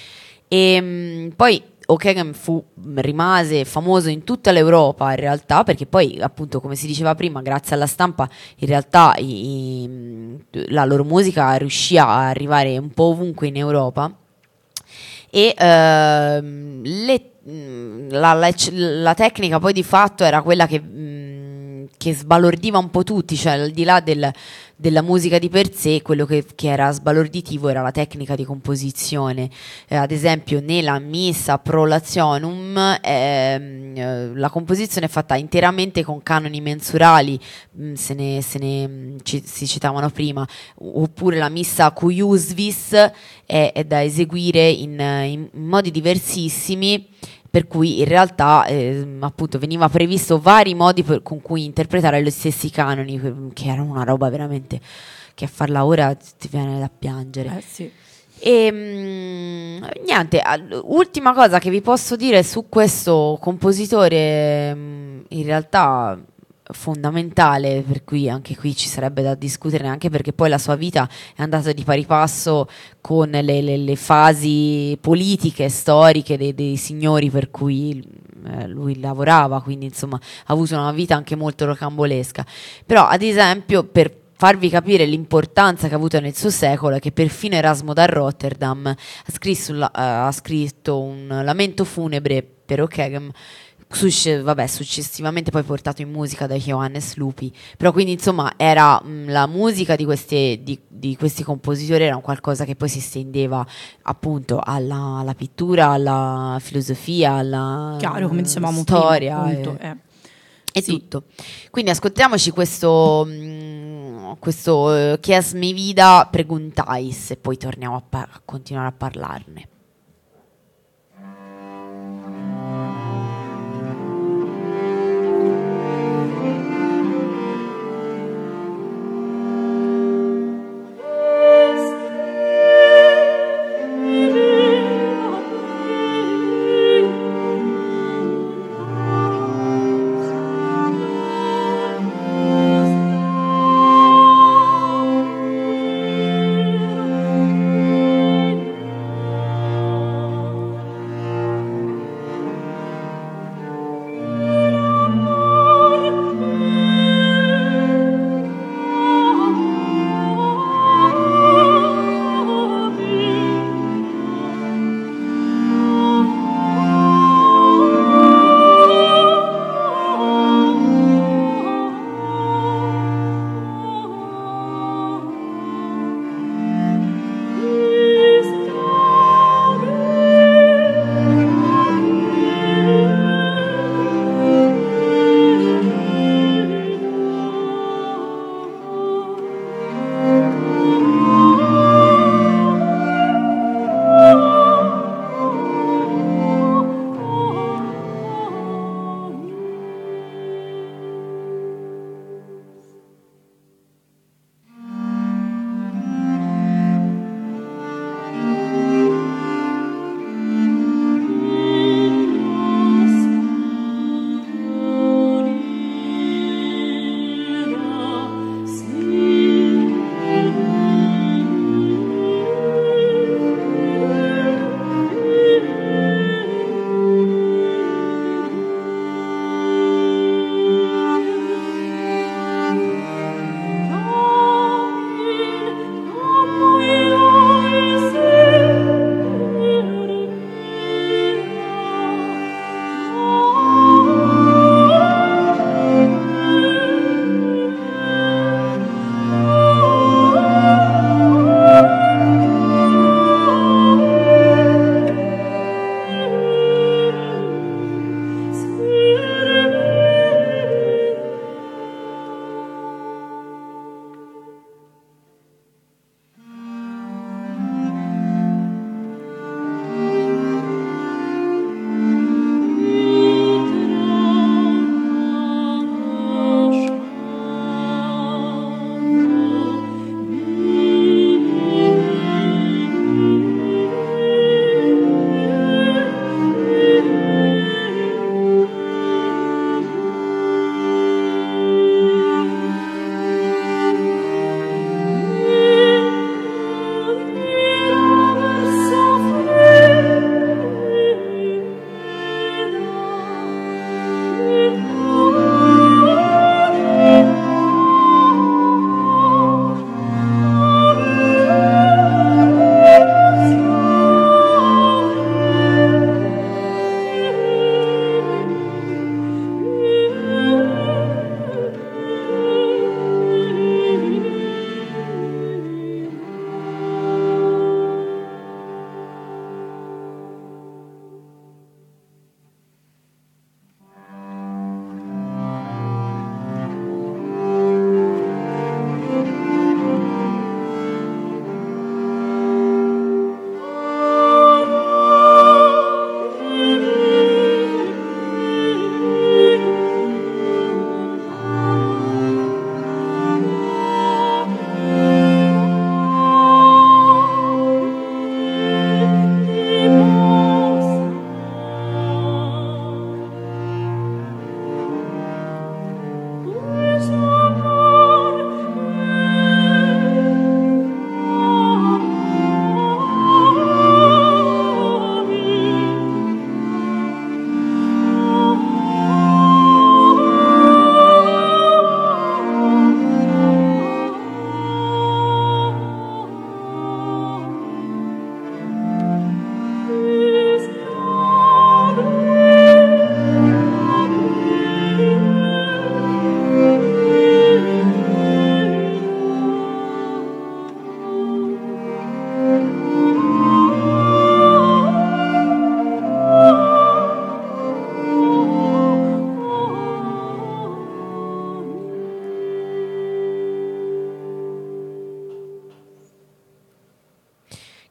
E mh, poi Ockeghem fu, rimase famoso in tutta l'Europa in realtà, perché poi appunto, come si diceva prima, grazie alla stampa in realtà i- i- la loro musica riuscì a arrivare un po' ovunque in Europa. E ehm, le- mh, la, la ecc- la tecnica poi di fatto era quella che, mh, che sbalordiva un po' tutti, cioè al di là del- della musica di per sé, quello che, che era sbalorditivo era la tecnica di composizione. Eh, ad esempio nella Missa Pro Lationum ehm, eh, la composizione è fatta interamente con canoni mensurali, mh, se ne, se ne, mh, ci- si citavano prima, oppure la Missa Cuiusvis è, è da eseguire in, in modi diversissimi, per cui in realtà ehm, appunto veniva previsto vari modi per- con cui interpretare gli stessi canoni, que- che erano una roba veramente che a farla ora ti viene da piangere. Eh sì. E mm, niente, al- ultima cosa che vi posso dire su questo compositore, mm, in realtà fondamentale, per cui anche qui ci sarebbe da discutere, anche perché poi la sua vita è andata di pari passo con le, le- le fasi politiche, storiche dei, dei signori per cui eh, lui lavorava, quindi insomma ha avuto una vita anche molto rocambolesca. Però ad esempio, per farvi capire l'importanza che ha avuto nel suo secolo, è che perfino Erasmo da Rotterdam ha scritto, un la- eh, ha scritto un lamento funebre per Ockeghem, succe- vabbè, successivamente poi portato in musica da Johannes Lupi. Però quindi insomma era mh, la musica di questi, di, di questi compositori era un qualcosa che poi si estendeva appunto alla, alla pittura, alla filosofia, alla Chiaro, come dicevamo storia prima, appunto. e, eh. e Sì. tutto. Quindi ascoltiamoci questo, mh, questo eh, Chies mi vida preguntais, e poi torniamo a, par- a continuare a parlarne.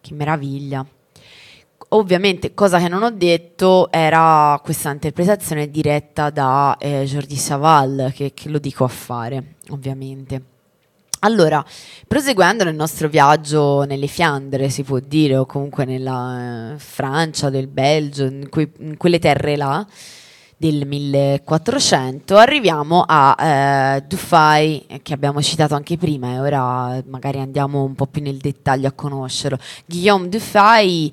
che meraviglia. Ovviamente, cosa che non ho detto era questa interpretazione diretta da eh, Jordi Savall, che, che lo dico a fare, ovviamente. Allora, proseguendo nel nostro viaggio nelle Fiandre, si può dire, o comunque nella eh, Francia, del Belgio, in, quei- in quelle terre là, del millequattrocento, arriviamo a eh, Dufay, eh, che abbiamo citato anche prima, e ora magari andiamo un po' più nel dettaglio a conoscerlo. Guillaume Dufay,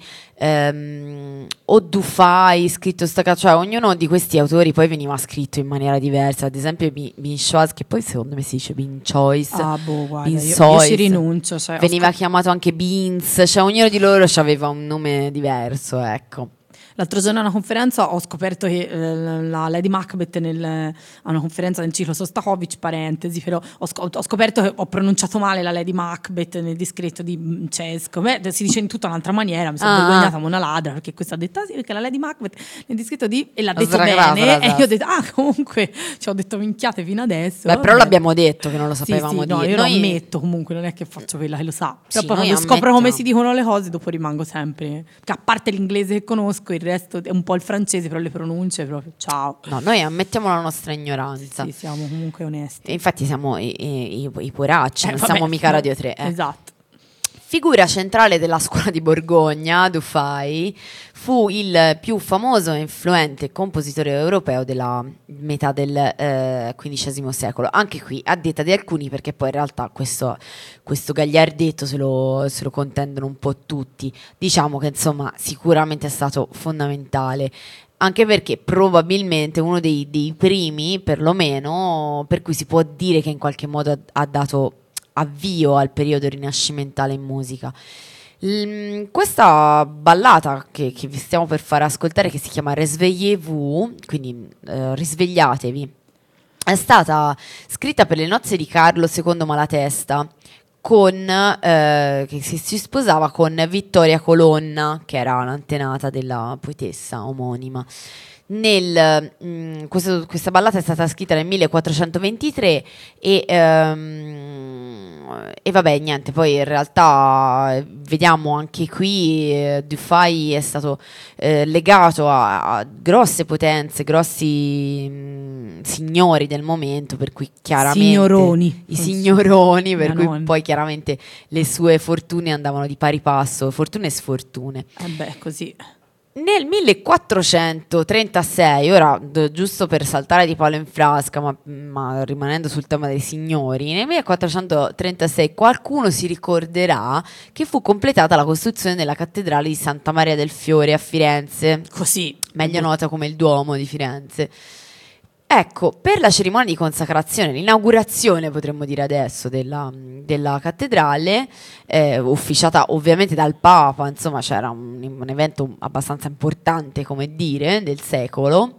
ehm, o Dufay, scritto staccato, cioè ognuno di questi autori poi veniva scritto in maniera diversa. Ad esempio Bin Binchois, che poi secondo me si dice Binchois, Ah, boh, guarda, io, io Binsois, ci rinuncio. Cioè, ho veniva scop- chiamato anche Beans, cioè ognuno di loro aveva un nome diverso, ecco. L'altro giorno a una conferenza ho scoperto che eh, la Lady Macbeth nel, a una conferenza nel ciclo Sostakovich, parentesi, però ho, sc- ho scoperto che ho pronunciato male la Lady Macbeth nel discreto di Cesco. Beh, si dice in tutta un'altra maniera, mi sono Ah. vergognata come una ladra, perché questa ha detto, ah sì, perché la Lady Macbeth nel discreto di... e l'ha detto Sragrasa, bene, sragrasa. e io ho detto, ah comunque, ci ho detto minchiate fino adesso. Beh, però vabbè. l'abbiamo detto che non lo Sì, sapevamo sì, no, dire. io Noi- lo ammetto comunque, non è che faccio quella che lo sa. Però Sì, poi noi quando scopro come ammettiamo. si dicono le cose, dopo rimango sempre... Che a parte l'inglese che conosco, il resto è un po' il francese, però le pronunce proprio, ciao. No, noi ammettiamo la nostra ignoranza. Sì, siamo comunque onesti. E infatti siamo i, i, i- i poracci, Eh, non vabbè, siamo mica no, Radio tre. eh. Esatto. Figura centrale della scuola di Borgogna, Dufay fu il più famoso e influente compositore europeo della metà del eh, quindicesimo secolo. Anche qui, a detta di alcuni, perché poi in realtà questo, questo gagliardetto se lo, se lo contendono un po' tutti. Diciamo che insomma sicuramente è stato fondamentale. Anche perché probabilmente uno dei, dei primi, perlomeno, per cui si può dire che in qualche modo ha, ha dato avvio al periodo rinascimentale in musica. L- questa ballata che, che vi stiamo per fare ascoltare, che si chiama Réveillez-vous, quindi eh, risvegliatevi, è stata scritta per le nozze di Carlo secondo Malatesta, con, eh, che si, si sposava con Vittoria Colonna, che era l'antenata della poetessa omonima. Nel, mh, questo- questa ballata è stata scritta nel millequattrocentoventitré e, ehm, e vabbè, niente, poi in realtà eh, vediamo anche qui eh, Dufay è stato eh, legato a, a grosse potenze, grossi mh, signori del momento, per cui chiaramente Signoroni. i signoroni, per Mia cui nonna. poi chiaramente le sue fortune andavano di pari passo, fortune e sfortune. Eh beh, così. Nel millequattrocentotrentasei, ora d- giusto per saltare di palo in frasca, ma, ma rimanendo sul tema dei signori, nel millequattrocentotrentasei qualcuno si ricorderà che fu completata la costruzione della cattedrale di Santa Maria del Fiore a Firenze, Così. meglio nota come il Duomo di Firenze. Ecco, per la cerimonia di consacrazione, l'inaugurazione potremmo dire adesso della, della cattedrale, eh, ufficiata ovviamente dal Papa, insomma c'era un, un evento abbastanza importante, come dire, del secolo.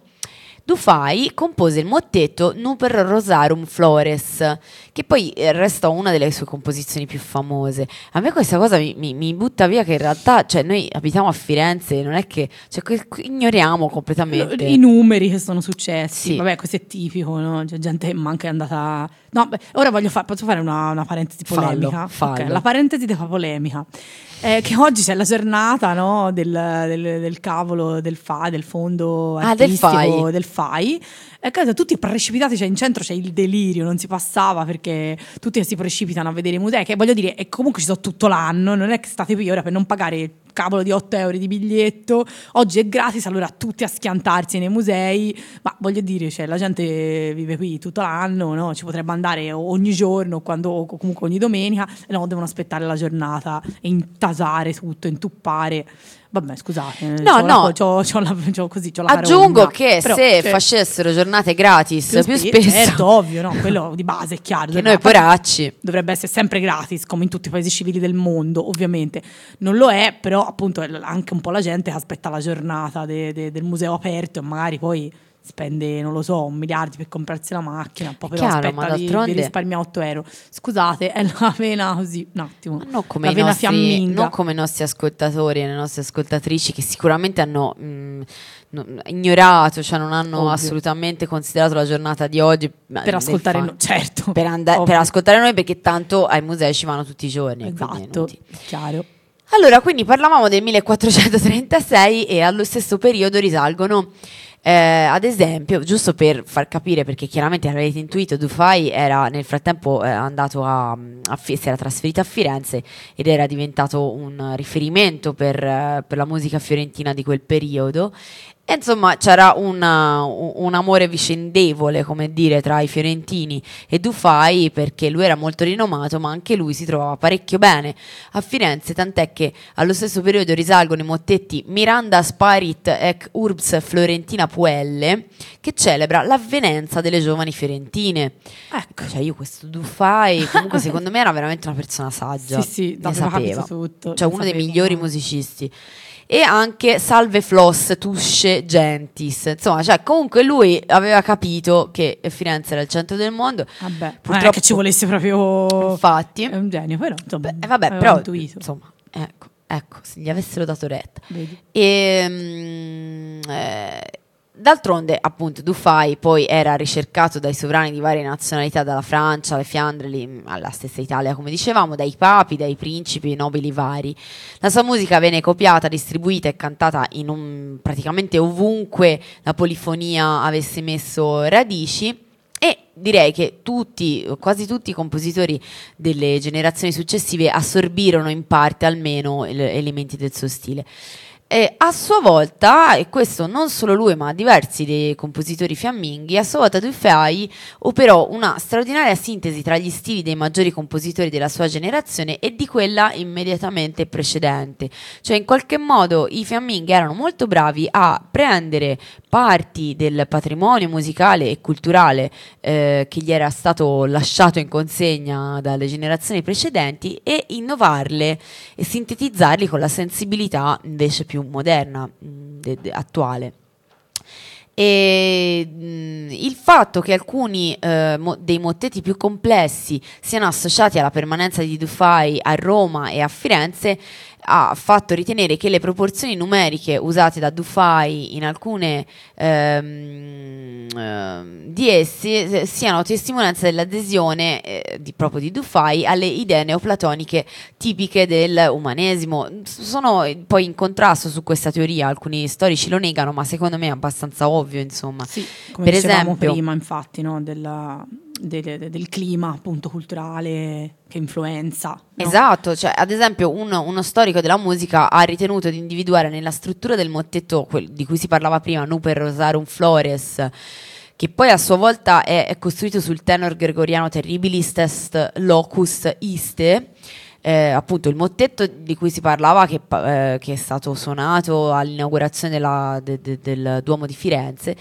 Dufay compose il mottetto Nuper Rosarum Flores, che poi eh, restò una delle sue composizioni più famose. A me questa cosa mi, mi- mi butta via che in realtà, cioè, noi abitiamo a Firenze, non è che, cioè, que- ignoriamo completamente. I numeri che sono successi, Sì. vabbè, questo è tipico, no? C'è gente che manca è andata. No, beh, ora voglio fare, posso fare una, una parentesi Fallo, polemica? fallo. Ok, la parentesi della polemica. Eh, che oggi c'è la giornata, no, del, del, del cavolo del F A I, del fondo Ah, del artistico F A I. del F A I. E credo tutti precipitati, cioè in centro c'è il delirio, non si passava perché tutti si precipitano a vedere i musei, che voglio dire, e comunque ci sono tutto l'anno, non è che state qui ora per non pagare il cavolo di otto euro di biglietto, oggi è gratis, allora tutti a schiantarsi nei musei, ma voglio dire, cioè, la gente vive qui tutto l'anno, no? Ci potrebbe andare ogni giorno, quando, o comunque ogni domenica, e no, devono aspettare la giornata e intasare tutto, intuppare. Vabbè, scusate, No, c'ho no. La, c'ho, c'ho la, c'ho così, c'ho la Aggiungo carogna. che Però, se cioè, facessero giornate gratis più, spe- spesso, certo, ovvio, no? Quello di base è chiaro. che noi Poi poracci. dovrebbe essere sempre gratis, come in tutti i paesi civili del mondo, ovviamente. Non lo è, però appunto è anche un po' la gente che aspetta la giornata de- de- del museo aperto e magari poi spende, non lo so, un miliardo per comprarsi la macchina, poi però chiaro, ma aspetta di, d'altronde- di risparmiare otto euro. Scusate, è la vena così, un attimo. Ma non come, la i vena nostri, fiamminga. non come i nostri ascoltatori e le nostre ascoltatrici che sicuramente hanno mh, no- ignorato, cioè non hanno Ovvio. assolutamente considerato la giornata di oggi beh, Per ascoltare, del no, certo. fa- per, anda- Ovvio. per ascoltare noi, perché tanto ai musei ci vanno tutti i giorni. e quindi è Esatto, inutile. chiaro. Allora, quindi parlavamo del millequattrocentotrentasei e allo stesso periodo risalgono, eh, ad esempio, giusto per far capire, perché chiaramente avete intuito, Dufay era nel frattempo eh, andato a, a Fi- si era trasferito a Firenze ed era diventato un riferimento per, eh, per la musica fiorentina di quel periodo. E insomma c'era una- un, un amore vicendevole, come dire, tra i fiorentini e Dufay, perché lui era molto rinomato, ma anche lui si trovava parecchio bene a Firenze, tant'è che allo stesso periodo risalgono i mottetti Miranda sparit ec urbs Florentina puelle, che celebra l'avvenenza delle giovani fiorentine. Ecco. Cioè io questo Dufay, comunque secondo me era veramente una persona saggia, Sì, sì, ne aveva sapeva, capito tutto, cioè ne uno dei sapeva. migliori musicisti. E anche Salve Floss, Tusce Gentis, insomma, cioè comunque lui aveva capito che Firenze era il centro del mondo. Vabbè, non è Purtroppo, che ci volesse proprio... infatti, È un genio, però insomma, beh, vabbè, aveva però intuito. insomma, ecco, ecco, se gli avessero dato retta. Vedi? E, mm, eh, d'altronde, appunto, Dufay poi era ricercato dai sovrani di varie nazionalità, dalla Francia, alle Fiandre, lì, alla stessa Italia, come dicevamo, dai papi, dai principi, nobili vari. La sua musica venne copiata, distribuita e cantata in un, praticamente ovunque la polifonia avesse messo radici. E direi che tutti, quasi tutti i compositori delle generazioni successive assorbirono in parte almeno il- elementi del suo stile. E a sua volta, e questo non solo lui ma diversi dei compositori fiamminghi, a sua volta Dufay operò una straordinaria sintesi tra gli stili dei maggiori compositori della sua generazione e di quella immediatamente precedente. Cioè in qualche modo i fiamminghi erano molto bravi a prendere parti del patrimonio musicale e culturale eh, che gli era stato lasciato in consegna dalle generazioni precedenti e innovarle e sintetizzarli con la sensibilità invece più moderna, mh, de- de- attuale. E mh, il fatto che alcuni eh, mo- dei mottetti più complessi siano associati alla permanenza di Dufay a Roma e a Firenze ha fatto ritenere che le proporzioni numeriche usate da Dufay in alcune ehm, ehm, di essi eh, siano testimonianza dell'adesione eh, di, proprio di Dufay alle idee neoplatoniche tipiche del umanesimo. Sono poi in contrasto su questa teoria, alcuni storici lo negano, ma secondo me è abbastanza ovvio, insomma. Sì, come Per dicevamo esempio, prima, infatti, no, della- del, del clima appunto culturale che influenza. No? esatto, cioè ad esempio un- uno storico della musica ha ritenuto di individuare nella struttura del mottetto quel di cui si parlava prima, Nuper Rosarum Flores, che poi a sua volta è, è costruito sul tenor gregoriano Terribilis Est Locus Iste, eh, appunto il mottetto di cui si parlava che, pa- eh, che è stato suonato all'inaugurazione della- de- de- del Duomo di Firenze.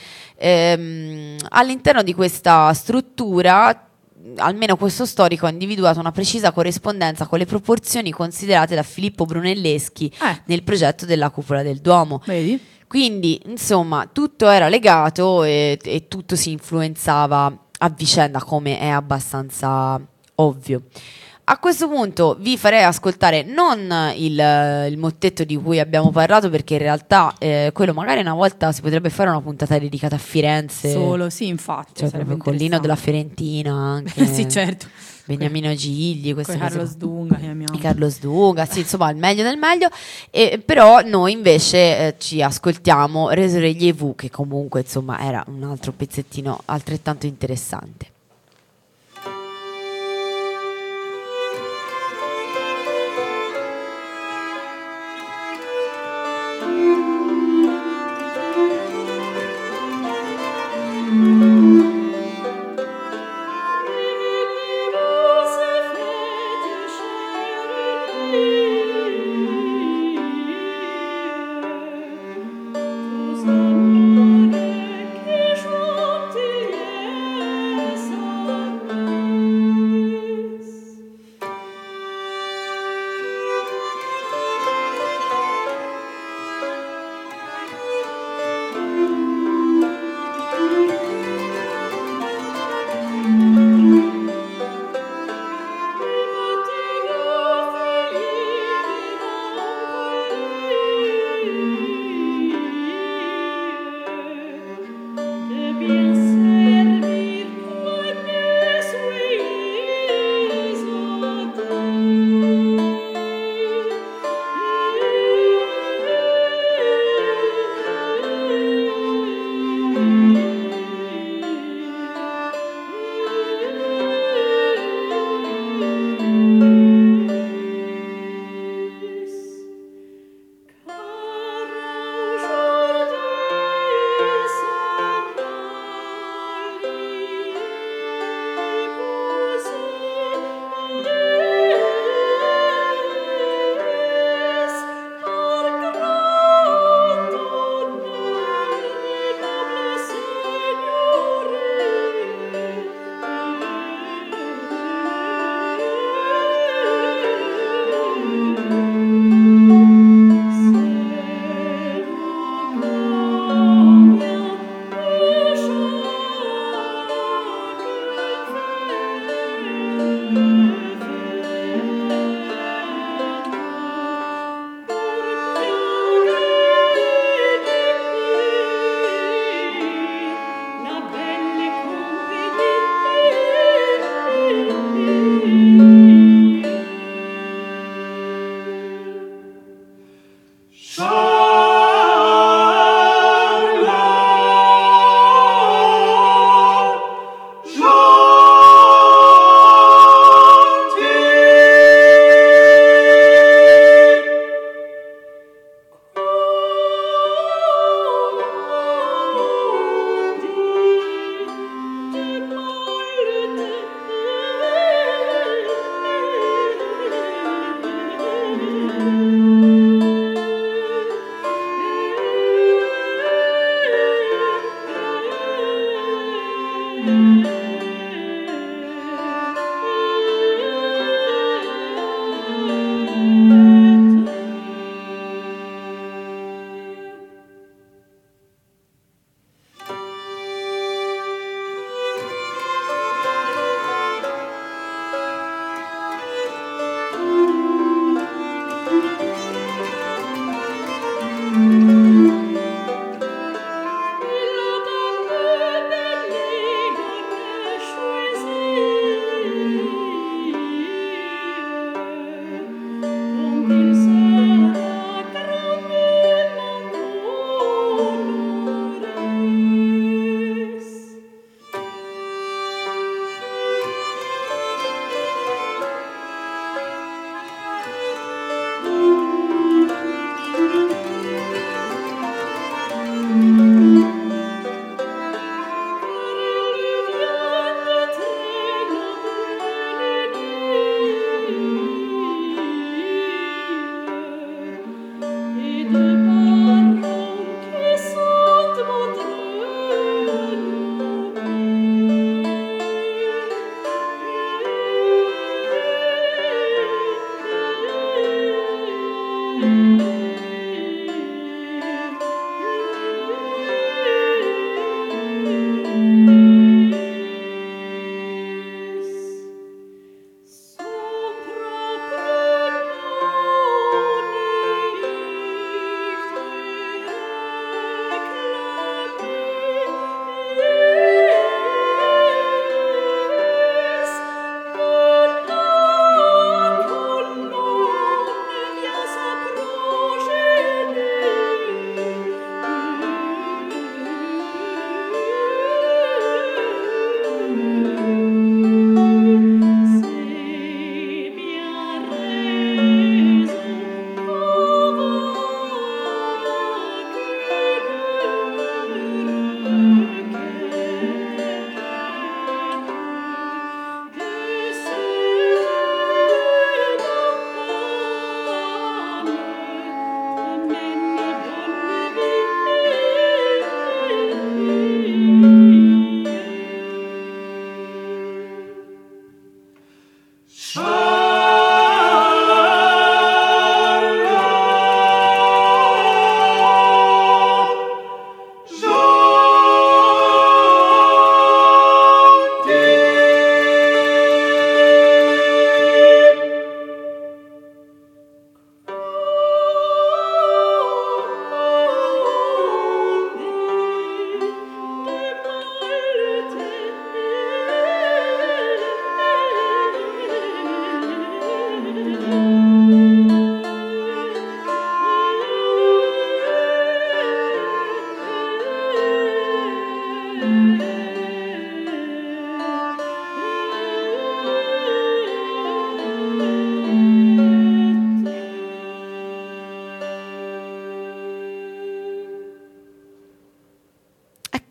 Ehm, all'interno di questa struttura almeno questo storico ha individuato una precisa corrispondenza con le proporzioni considerate da Filippo Brunelleschi Eh, nel progetto della cupola del Duomo. vedi? Quindi, insomma, tutto era legato e, e tutto si influenzava a vicenda, come è abbastanza ovvio. A questo punto vi farei ascoltare non il, il mottetto di cui abbiamo parlato, perché in realtà eh, quello magari una volta si potrebbe fare una puntata dedicata a Firenze. Solo, sì, infatti. Cioè sarebbe proprio Collino della interessante. Fiorentina anche. Sì, certo. Beniamino Gigli, queste Con cose Carlos qua. Dunga, chiamiamo. Di Carlos Dunga, sì, insomma, il meglio del meglio. E, però noi invece eh, ci ascoltiamo Resurregliez-vous, che comunque insomma era un altro pezzettino altrettanto interessante. Amore che chantier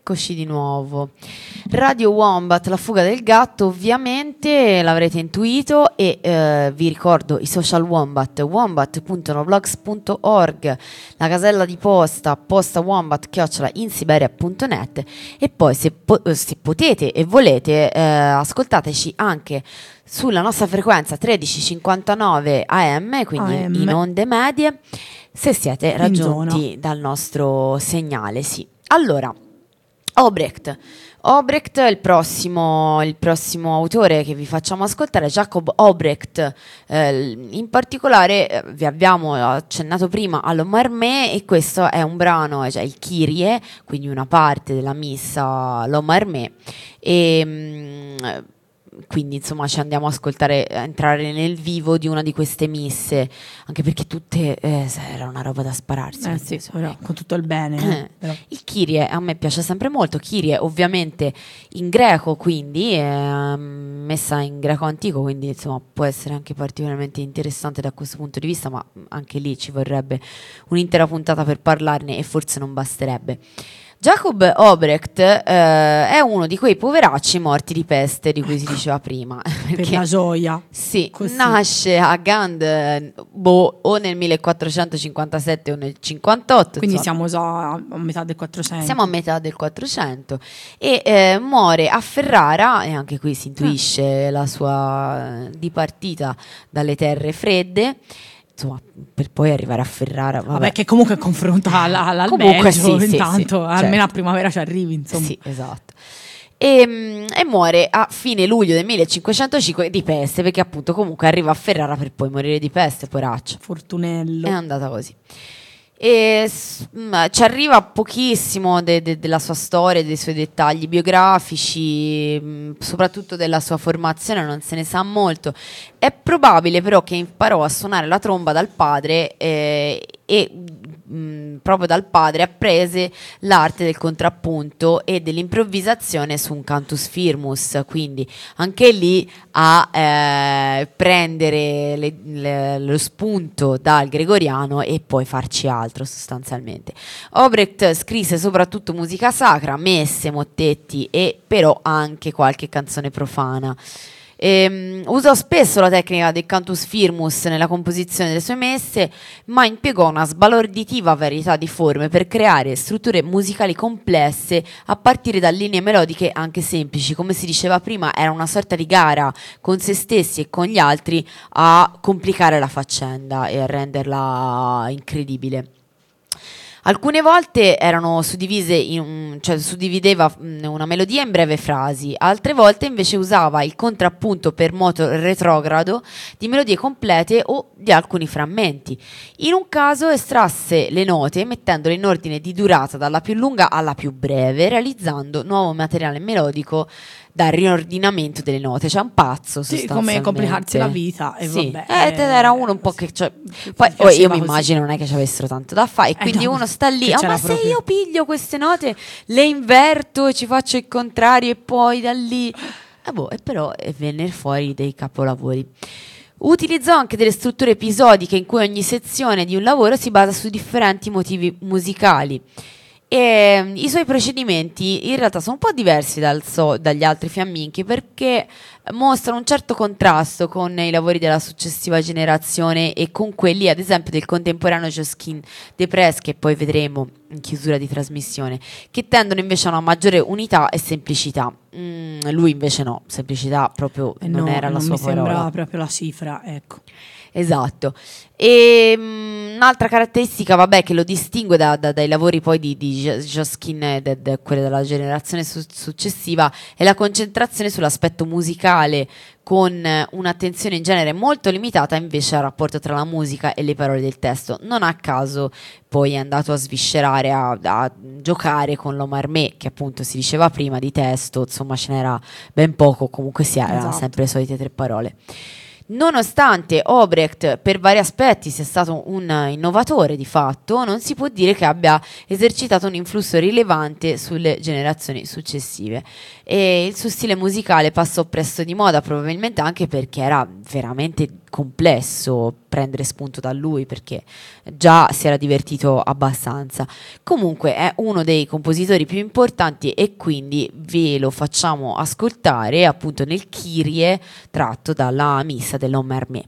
eccoci di nuovo. Radio Wombat, la fuga del gatto, ovviamente l'avrete intuito, e eh, vi ricordo i social Wombat, wombat punto noblogs punto org, la casella di posta, posta wombat chiocciola insiberia punto net, e poi se, po- se potete e volete eh, ascoltateci anche sulla nostra frequenza tredici cinquantanove A M, quindi A M. in onde medie, se siete raggiunti zona. dal nostro segnale, sì. Allora, Obrecht. Obrecht è il prossimo, il prossimo autore che vi facciamo ascoltare, Jacob Obrecht. Eh, in particolare eh, vi abbiamo accennato prima all'Omarmé, e questo è un brano, cioè il Kyrie, quindi una parte della missa l'Omarmé, e mh, quindi insomma ci andiamo a ascoltare, a entrare nel vivo di una di queste misse, anche perché tutte eh, era una roba da spararsi. Eh sì, però, con tutto il bene. Eh, il Kyrie a me piace sempre molto. Kyrie ovviamente in greco, quindi è messa in greco antico, quindi insomma può essere anche particolarmente interessante da questo punto di vista, ma anche lì ci vorrebbe un'intera puntata per parlarne e forse non basterebbe. Jacob Obrecht eh, è uno di quei poveracci morti di peste di cui si diceva prima. Per la gioia. Sì, Così. nasce a Gand boh, o nel millequattrocentocinquantasette o nel cinquantotto. Quindi insomma. siamo già a metà del quattrocento. Siamo a metà del quattrocento, e eh, muore a Ferrara, e anche qui si intuisce ah. la sua dipartita dalle terre fredde. Insomma, per poi arrivare a Ferrara. Vabbè, vabbè che comunque confronta alla, alla comunque Belgio, sì, intanto, sì, almeno certo. a primavera ci arrivi, insomma. Sì, esatto. E, e muore a fine luglio del millecinquecentocinque di peste, perché appunto comunque arriva a Ferrara per poi morire di peste, poraccio. Fortunello. È andata così. E s- mh, ci arriva pochissimo de- de- della sua storia, dei suoi dettagli biografici, mh, soprattutto della sua formazione non se ne sa molto. È probabile però che imparò a suonare la tromba dal padre eh, e mh, proprio dal padre apprese l'arte del contrappunto e dell'improvvisazione su un cantus firmus, quindi anche lì a eh, prendere le- le- lo spunto dal gregoriano e poi farci altro sostanzialmente. Obrecht scrisse soprattutto musica sacra, messe, mottetti e però anche qualche canzone profana. Ehm, usò spesso la tecnica del cantus firmus nella composizione delle sue messe, ma impiegò una sbalorditiva varietà di forme per creare strutture musicali complesse a partire da linee melodiche anche semplici. Come si diceva prima, era una sorta di gara con se stessi e con gli altri a complicare la faccenda e a renderla incredibile. Alcune volte erano suddivise in un, cioè suddivideva mh, una melodia in breve frasi, altre volte invece usava il contrappunto per moto retrogrado di melodie complete o di alcuni frammenti. In un caso estrasse le note mettendole in ordine di durata dalla più lunga alla più breve, realizzando nuovo materiale melodico dal riordinamento delle note. C'è un pazzo Sì, sostanzialmente. come complicarsi la vita e sì. vabbè. Eh, era uno un po' che cioè, Che poi oh, piaceva io mi così. immagino non è che ci avessero tanto da fare e Eh, quindi no, uno sta lì, che "Ah, c'era ma se proprio. io piglio queste note le inverto e ci faccio il contrario e poi da lì eh, boh, e però eh, venne fuori dei capolavori. Utilizzò anche delle strutture episodiche in cui ogni sezione di un lavoro si basa su differenti motivi musicali. E mm, i suoi procedimenti in realtà sono un po' diversi dal so- dagli altri fiamminchi, perché mostrano un certo contrasto con i lavori della successiva generazione e con quelli ad esempio del contemporaneo Josquin des Prez, che poi vedremo in chiusura di trasmissione, che tendono invece a una maggiore unità e semplicità. Mm, lui invece no, semplicità proprio Eh non no, era la non sua mi sembra parola. proprio la cifra, ecco. Esatto. E mh, un'altra caratteristica, vabbè, che lo distingue da- da- dai lavori poi di, di Jo- Josquin e de- de- quelle della generazione su- successiva è la concentrazione sull'aspetto musicale, con eh, un'attenzione in genere molto limitata invece al rapporto tra la musica e le parole del testo. Non a caso poi è andato a sviscerare, a, a giocare con l'Omarmé, che appunto si diceva prima di testo, insomma ce n'era ben poco, comunque sia, erano Esatto. sempre le solite tre parole. Nonostante Obrecht per vari aspetti sia stato un innovatore di fatto, non si può dire che abbia esercitato un influsso rilevante sulle generazioni successive. E il suo stile musicale passò presto di moda, probabilmente anche perché era veramente complesso prendere spunto da lui perché già si era divertito abbastanza. Comunque è uno dei compositori più importanti e quindi ve lo facciamo ascoltare appunto nel Kyrie tratto dalla Missa dell'Homme Armé.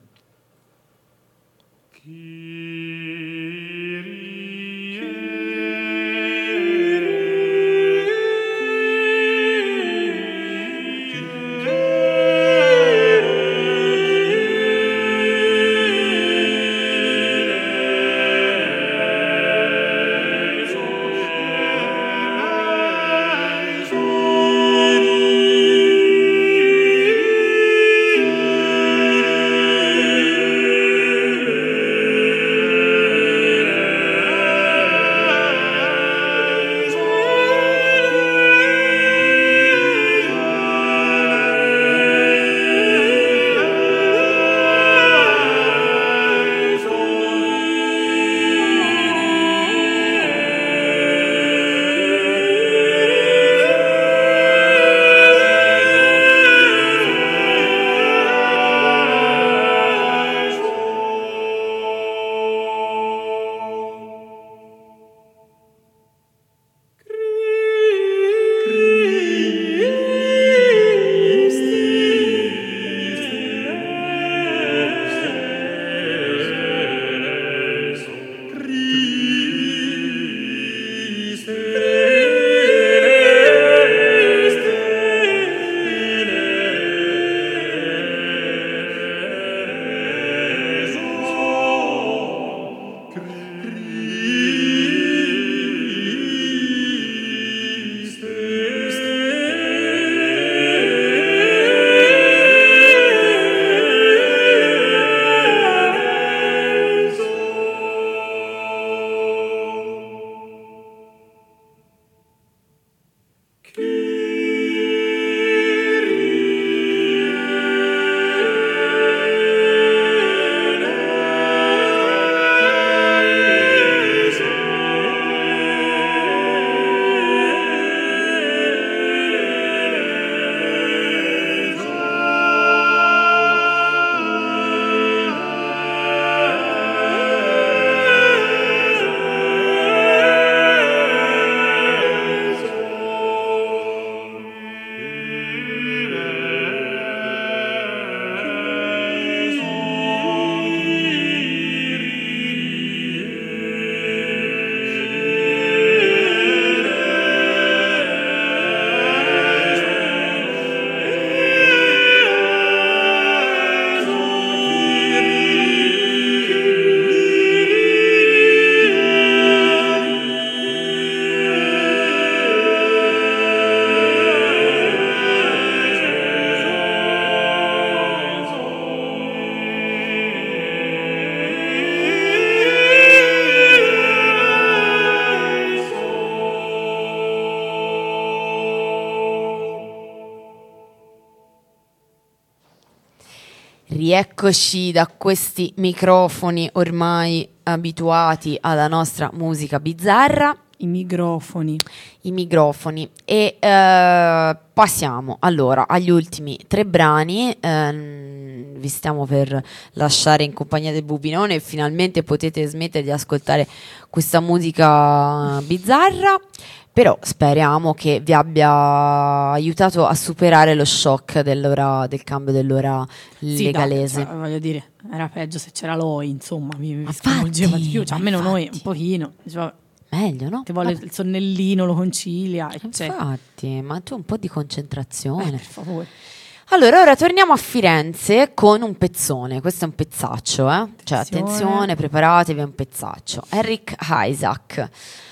Rieccoci da questi microfoni ormai abituati alla nostra musica bizzarra. I microfoni. I microfoni. E eh, passiamo allora agli ultimi tre brani. Eh, vi stiamo per lasciare in compagnia del Bubinone e finalmente potete smettere di ascoltare questa musica bizzarra. Però speriamo che vi abbia aiutato a superare lo shock dell'ora, del cambio dell'ora sì, legalese. Dai, cioè, voglio dire, era peggio se c'era l'O I, insomma, mi, mi Ma sconvolgeva infatti, di più. Cioè, almeno infatti. noi un pochino. Cioè, meglio, no? ti vuole Vabbè. il sonnellino, lo concilia. Eccetera. Infatti, ma tu un po' di concentrazione. Eh, per favore. Allora, ora torniamo a Firenze con un pezzone. Questo è un pezzaccio, eh? Cioè, attenzione, preparatevi, è un pezzaccio. Eric Isaac.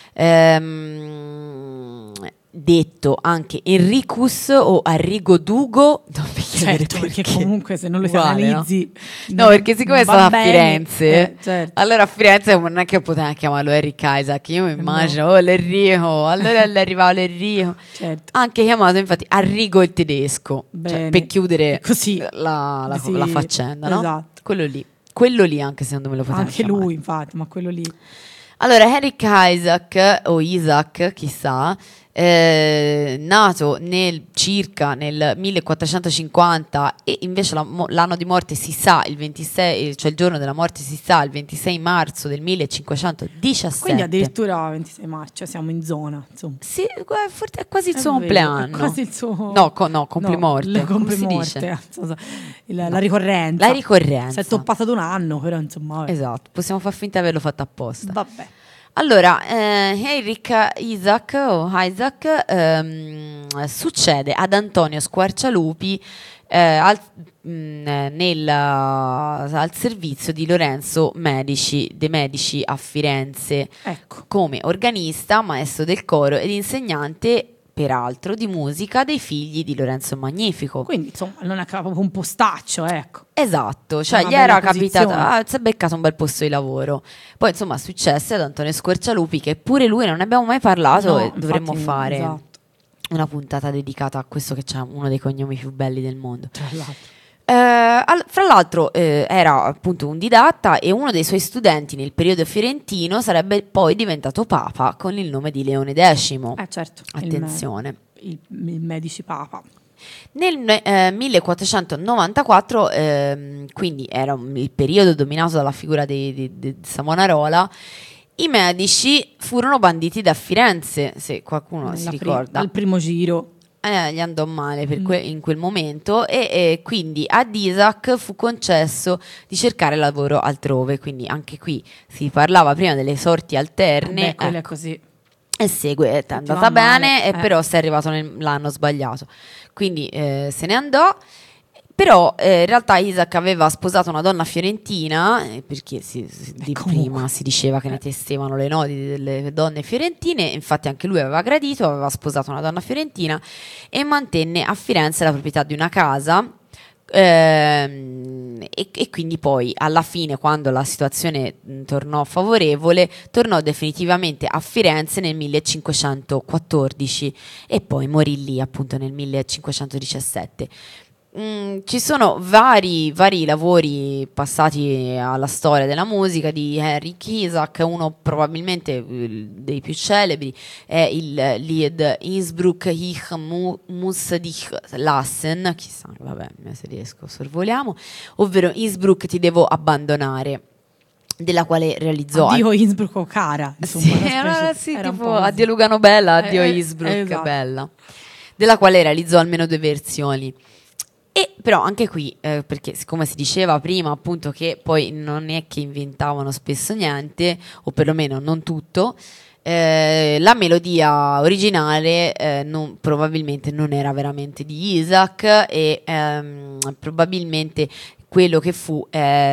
Ehm, detto anche Enricus o Arrigo Dugo, non mi chiedere Certo, perché perché. comunque se non lo Uguale, analizzi no? No, perché siccome è non va stato a bene. Firenze, Eh, certo. allora a Firenze non è che poteva chiamarlo Eric Isaac, io mi immagino, No. oh l'Enrico, allora gli arrivava l'Enrico, Certo. anche chiamato infatti Arrigo il tedesco, cioè, Bene. per chiudere Così. la, la, Sì, la faccenda, no? esatto. Quello lì, quello lì anche secondo me lo poteva Anche chiamare. lui, infatti, ma quello lì. Allora, Eric Isaac o Isaac, chissà, eh, nato nel, circa nel millequattrocentocinquanta, e invece la, l'anno di morte si sa, il ventisei, cioè il giorno della morte si sa, il ventisei marzo del millecinquecentodiciassette. Quindi addirittura ventisei marzo, cioè siamo in zona, insomma. Sì, forse è quasi il È suo vero, compleanno. è quasi il suo... No, co- no complimorte. No, le come si complimorte, dice? so, so, il- la ricorrenza. La ricorrenza. Si è toppata ad un anno, però insomma. Vabbè. Esatto, possiamo far finta di averlo fatto apposta. Vabbè. Allora, eh, Heinrich Isaac o Isaac ehm, succede ad Antonio Squarcialupi eh, al, mh, nel, al servizio di Lorenzo Medici, De Medici a Firenze, Ecco. come organista, maestro del coro ed insegnante, peraltro, di musica dei figli di Lorenzo il Magnifico. Quindi insomma non è che era proprio un postaccio, ecco. Esatto, cioè Una gli bella era posizione. capitato, ah, si è beccato un bel posto di lavoro. Poi insomma successe ad Antonio Squarcialupi, che pure lui non ne abbiamo mai parlato, No, e dovremmo infatti, fare esatto. una puntata dedicata a questo, che c'ha uno dei cognomi più belli del mondo. Tra l'altro. Eh, al- fra l'altro eh, era appunto un didatta, e uno dei suoi studenti nel periodo fiorentino sarebbe poi diventato papa con il nome di Leone X. Eh certo. il me- Attenzione. Il, il Medici Papa. Nel eh, millequattrocentonovantaquattro, ehm, quindi era un- il periodo dominato dalla figura di, di- di Savonarola, i Medici furono banditi da Firenze, se qualcuno si Nella pri- ricorda. al primo giro. Eh, gli andò male per Mm. que- in quel momento, e, e quindi ad Isaac fu concesso di cercare lavoro altrove, quindi anche qui si parlava prima delle sorti alterne. Beh, quello è ecco. così. E segue, è Ti andata va bene, male, e eh. però sei arrivato nell'anno sbagliato. Quindi eh, se ne andò. Però eh, in realtà Isaac aveva sposato una donna fiorentina, eh, perché si- si- di comunque. prima si diceva che ne testevano le noti delle donne fiorentine, infatti anche lui aveva gradito, aveva sposato una donna fiorentina e mantenne a Firenze la proprietà di una casa. Ehm, e, e quindi poi alla fine, quando la situazione mh, tornò favorevole, tornò definitivamente a Firenze nel millecinquecentoquattordici, e poi morì lì appunto nel millecinquecentodiciassette. Mm, ci sono vari, vari lavori passati alla storia della musica di Heinrich Isaac. Uno probabilmente eh, dei più celebri è il Lied Innsbruck ich mu- muss dich lassen, chissà, vabbè, se riesco sorvoliamo, ovvero Innsbruck ti devo abbandonare, della quale realizzò Addio Innsbruck o cara. sì, Insomma, una era, specie- sì, era un tipo po' così. addio Lugano bella, addio Eh, eh, Innsbruck esatto. bella, della quale realizzò almeno due versioni. E però anche qui, eh, perché siccome si diceva prima appunto che poi non è che inventavano spesso niente, o perlomeno non tutto, eh, la melodia originale eh, non- probabilmente non era veramente di Isaac, e ehm, probabilmente quello che fu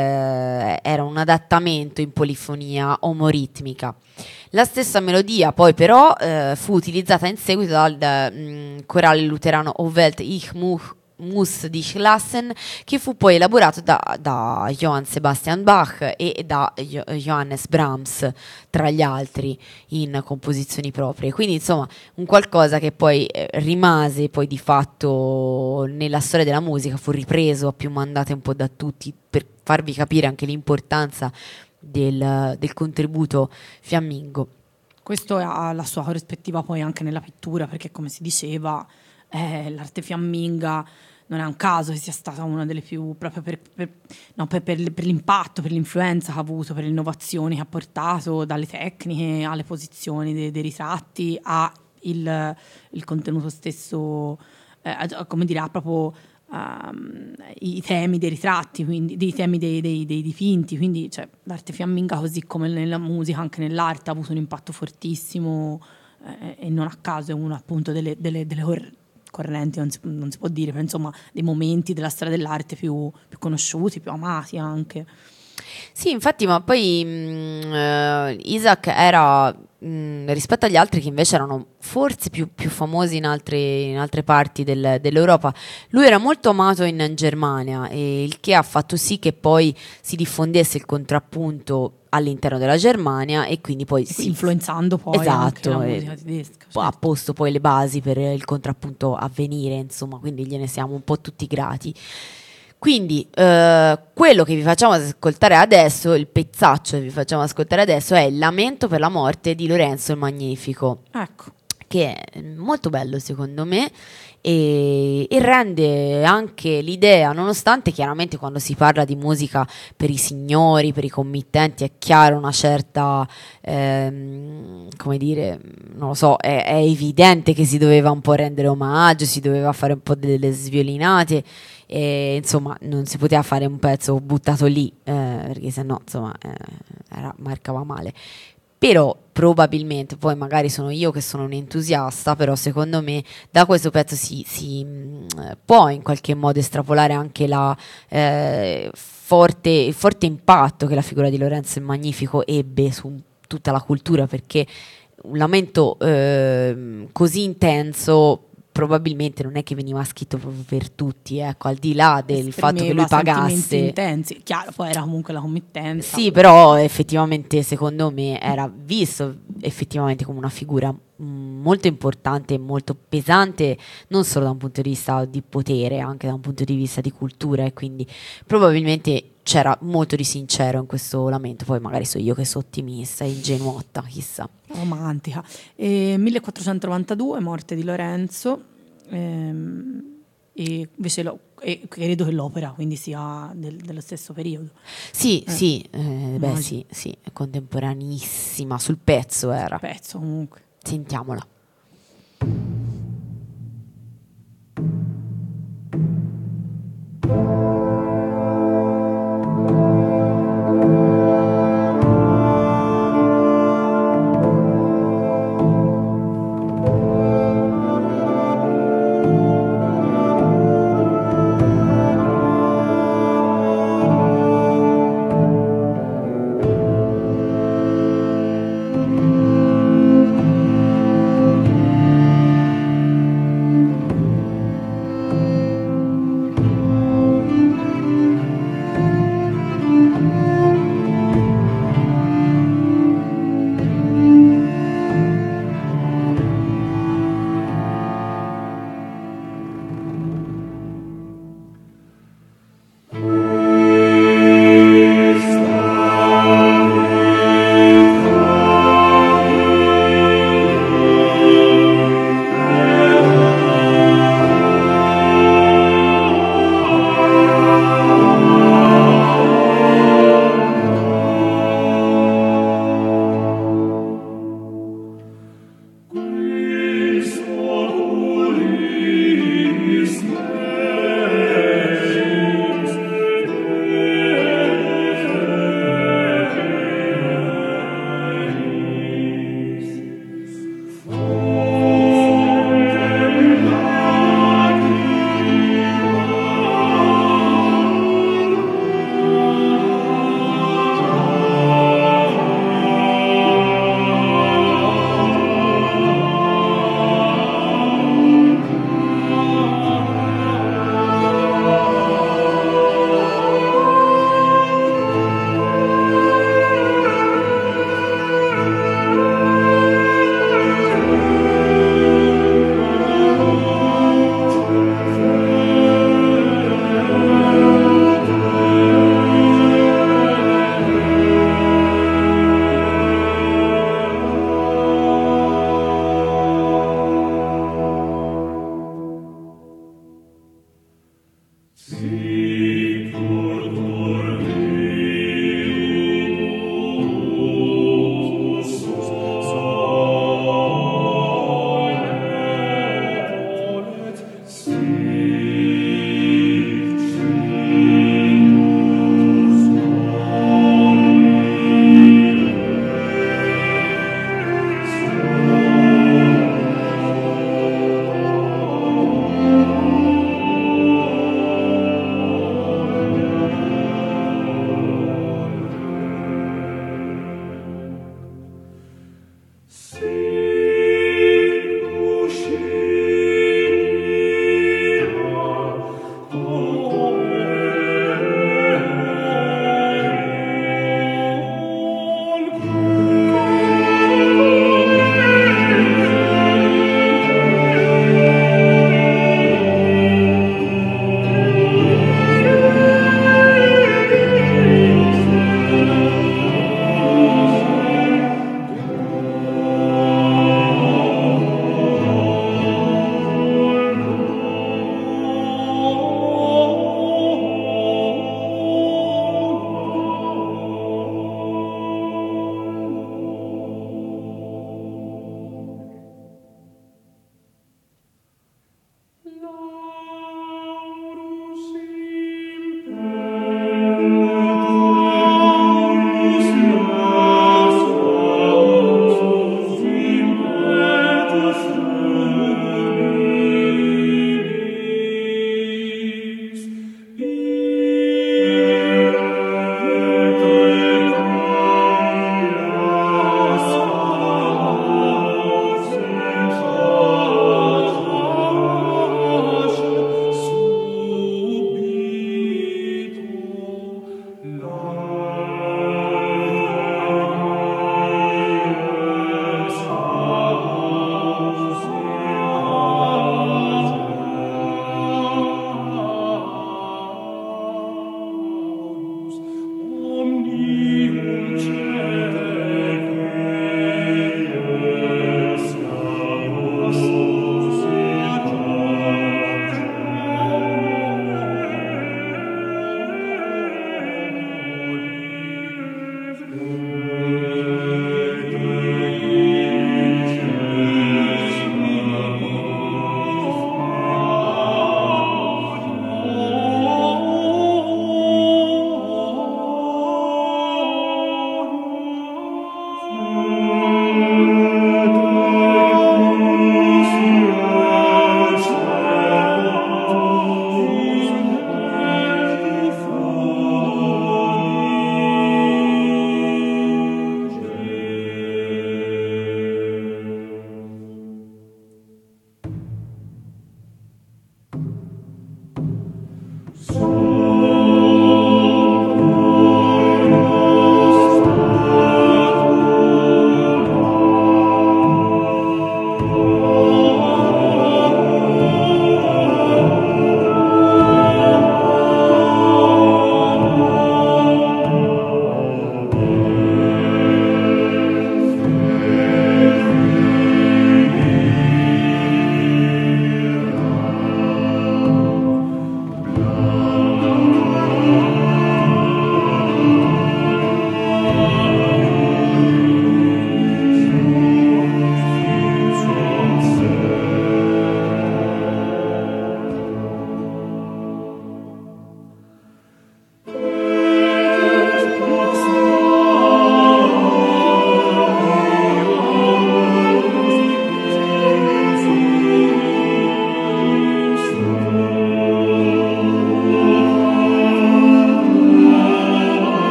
eh, era un adattamento in polifonia omoritmica. La stessa melodia poi però eh, fu utilizzata in seguito dal mm, corale luterano O Welt ich mu- muss dich lassen, che fu poi elaborato da, da Johann Sebastian Bach e da Jo- Johannes Brahms, tra gli altri, in composizioni proprie. Quindi insomma un qualcosa che poi eh, rimase poi di fatto nella storia della musica, fu ripreso a più mandate un po' da tutti, per farvi capire anche l'importanza del, del contributo fiammingo. Questo ha la sua corrispettiva poi anche nella pittura, perché come si diceva, eh, l'arte fiamminga non è un caso che sia stata una delle più, proprio per, per- no, per- per- per l'impatto, per l'influenza che ha avuto, per le innovazioni che ha portato, dalle tecniche alle posizioni dei, dei ritratti, a il, il contenuto stesso, eh, a- come dire, ha proprio ehm, i temi dei ritratti, quindi dei temi dei, dei- dei dipinti, quindi cioè, l'arte fiamminga, così come nella musica, anche nell'arte, ha avuto un impatto fortissimo, eh, e non a caso è una appunto delle, delle, delle cor- correnti, non si, non si può dire, però insomma dei momenti della storia dell'arte più, più conosciuti, più amati anche. Sì, infatti, ma poi mh, eh, Isaac era, mh, rispetto agli altri che invece erano forse più, più famosi in altre, in altre parti del- dell'Europa, lui era molto amato in Germania, e il che ha fatto sì che poi si diffondesse il contrappunto all'interno della Germania, e quindi poi si Influenzando poi anche esatto, la e musica tedesca. po- ha posto poi le basi per il contrappunto a venire, insomma, quindi gliene siamo un po' tutti grati. Quindi eh, quello che vi facciamo ascoltare adesso, il pezzaccio che vi facciamo ascoltare adesso, è il lamento per la morte di Lorenzo il Magnifico, Ecco. che è molto bello secondo me, e, e rende anche l'idea, nonostante chiaramente quando si parla di musica per i signori, per i committenti, è chiaro una certa, ehm, come dire, non lo so, è, è evidente che si doveva un po' rendere omaggio, si doveva fare un po' delle sviolinate, e insomma non si poteva fare un pezzo buttato lì, eh, perché sennò insomma eh, era, marcava male. Però probabilmente, poi magari sono io che sono un entusiasta, però secondo me da questo pezzo si, si mh, può in qualche modo estrapolare anche la eh, forte, il forte impatto che la figura di Lorenzo il Magnifico ebbe su tutta la cultura, perché un lamento eh, così intenso probabilmente non è che veniva scritto proprio per tutti, ecco, al di là del fatto che lui pagasse intensi, chiaro, poi era comunque la committenza. Sì, però effettivamente secondo me era visto effettivamente come una figura mh, molto importante e molto pesante, non solo da un punto di vista di potere, anche da un punto di vista di cultura, e quindi probabilmente c'era molto di sincero in questo lamento. Poi magari so io che sono ottimista e ingenuotta, chissà. Romantica. E millequattrocentonovantadue, morte di Lorenzo, ehm, e invece lo, e credo che l'opera quindi sia del- dello stesso periodo. Sì, Eh, sì, eh, beh immagino. sì, sì, è contemporaneissima, sul pezzo era. Pezzo comunque. Sentiamola.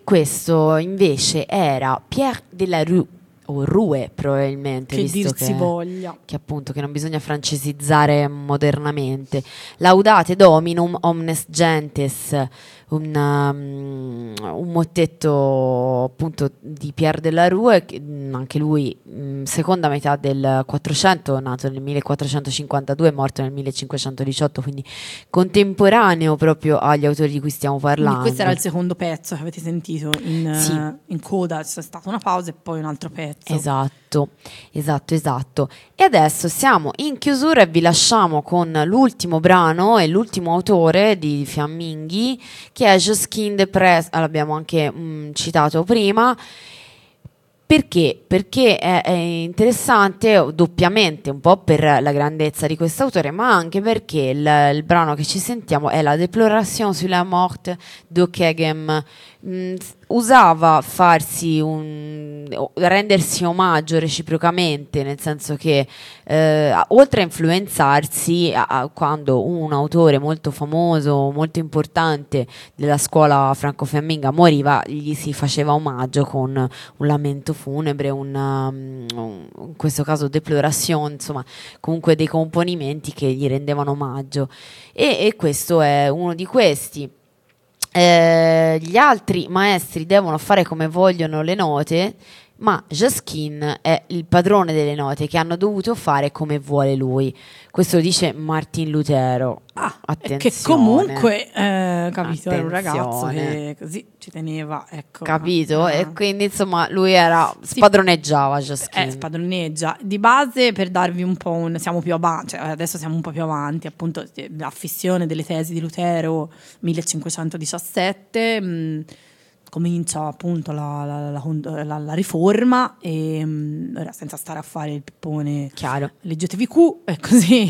questo invece era Pierre de la Rue, o Rue probabilmente, Che visto dir che, si voglia. che appunto che non bisogna francesizzare modernamente. Laudate Dominum omnes gentes, un, um, un mottetto appunto di Pierre de la Rue, che, mh, anche lui mh, seconda metà del quattrocento, nato nel millequattrocentocinquantadue, morto nel millecinquecentodiciotto, quindi contemporaneo proprio agli autori di cui stiamo parlando. Quindi questo era il secondo pezzo che avete sentito in, Sì. eh, in coda, c'è stata una pausa e poi un altro pezzo. Esatto, esatto, esatto. E adesso siamo in chiusura e vi lasciamo con l'ultimo brano e l'ultimo autore di Fiamminghi, che è Josquin de Prest, l'abbiamo anche mh, citato prima. Perché? Perché è, è interessante doppiamente, un po' per la grandezza di quest'autore, ma anche perché il, il brano che ci sentiamo è la Déploration sur la morte d'Ockeghem. Mm, usava farsi un rendersi omaggio reciprocamente, nel senso che eh, oltre a influenzarsi a, a, quando un autore molto famoso, molto importante della scuola franco-fiamminga moriva, gli si faceva omaggio con un lamento funebre, una, um, in questo caso déploration, insomma comunque dei componimenti che gli rendevano omaggio, e, e questo è uno di questi. Eh, gli altri maestri devono fare come vogliono le note, ma Josquin è il padrone delle note, che hanno dovuto fare come vuole lui. Questo lo dice Martin Lutero. Ah, attenzione. che comunque, eh, capito, era un ragazzo Attenzione. che così ci teneva, ecco. Capito? Ah. E quindi insomma lui era Sì. spadroneggiava Josquin. Eh, spadroneggia. Di base, per darvi un po' un... siamo più avanti, cioè adesso siamo un po' più avanti, appunto, la fissione delle tesi di Lutero, millecinquecentodiciassette, mh, comincia appunto la, la, la, la, la riforma, e mh, ora senza stare a fare il pippone, Chiaro. leggetevi Q, è così.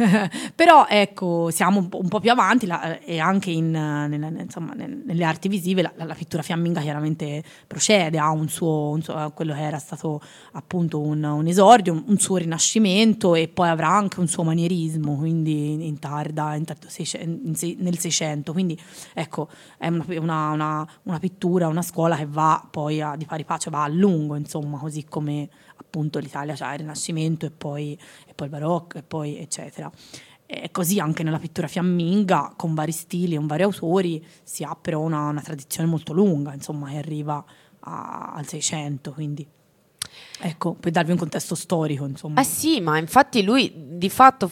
Però ecco, siamo un po', un po' più avanti, la, e anche in, nella, insomma, nelle arti visive la, la pittura fiamminga chiaramente procede, ha un suo, un suo, quello che era stato appunto un, un esordio, un, un suo rinascimento, e poi avrà anche un suo manierismo, quindi in tarda, in tardo seicento, in, nel Seicento, quindi ecco, è una, una, una, una pittura, una scuola che va poi a, di pari pace, va a lungo, insomma, così come appunto l'Italia c'ha il Rinascimento e poi, e poi il Barocco e poi eccetera. E così anche nella pittura fiamminga, con vari stili e con vari autori, si ha però una, una tradizione molto lunga, insomma, che arriva a, al Seicento, quindi ecco, per darvi un contesto storico, insomma. Eh sì, ma infatti lui di fatto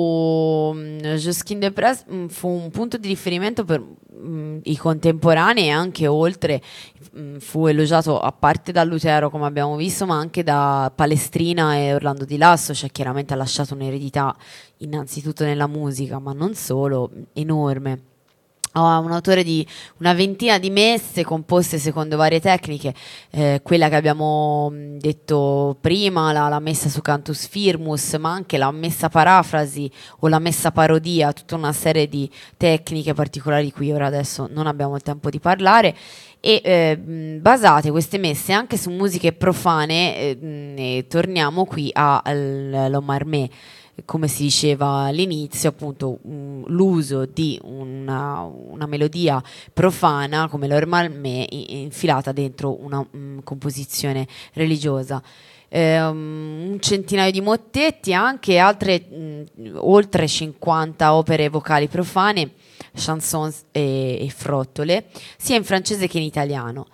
fu mh, Josquin de Prest, mh, fu un punto di riferimento per mh, i contemporanei e anche oltre. Mh, fu elogiato a parte da Lutero, come abbiamo visto, ma anche da Palestrina e Orlando di Lasso, cioè chiaramente ha lasciato un'eredità innanzitutto nella musica, ma non solo, enorme. Oh, un autore di una ventina di messe composte secondo varie tecniche, eh, quella che abbiamo mh, detto prima, la, la messa su cantus firmus, ma anche la messa parafrasi o la messa parodia, tutta una serie di tecniche particolari di cui ora adesso non abbiamo il tempo di parlare, e eh, mh, basate queste messe anche su musiche profane, eh, mh, e torniamo qui all'Omarmé. Come si diceva all'inizio, appunto um, l'uso di una, una melodia profana come l'Omarmé infilata dentro una um, composizione religiosa. Eh, um, un centinaio di mottetti, anche altre mh, oltre cinquanta opere vocali profane, chansons e, e frottole, sia in francese che in italiano.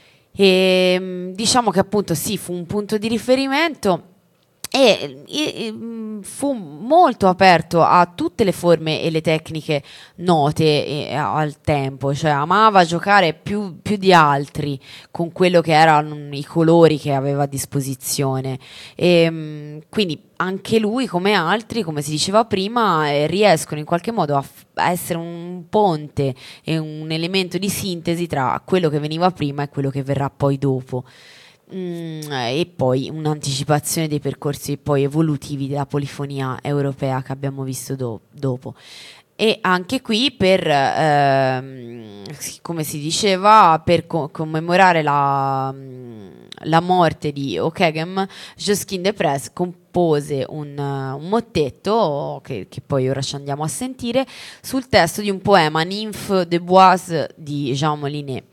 E mh, diciamo che appunto sì, fu un punto di riferimento. E, e, fu molto aperto a tutte le forme e le tecniche note e, al tempo, cioè amava giocare più, più di altri con quello che erano i colori che aveva a disposizione, e quindi anche lui come altri, come si diceva prima, eh, riescono in qualche modo a, f- a essere un ponte e un elemento di sintesi tra quello che veniva prima e quello che verrà poi dopo. Mm, e poi un'anticipazione dei percorsi poi evolutivi della polifonia europea che abbiamo visto do- dopo. E anche qui per, ehm, come si diceva, per co- commemorare la, la morte di Ockeghem, Josquin de Prest compose un, un mottetto che, che poi ora ci andiamo a sentire sul testo di un poema, Nymphe de Boise di Jean Molinet.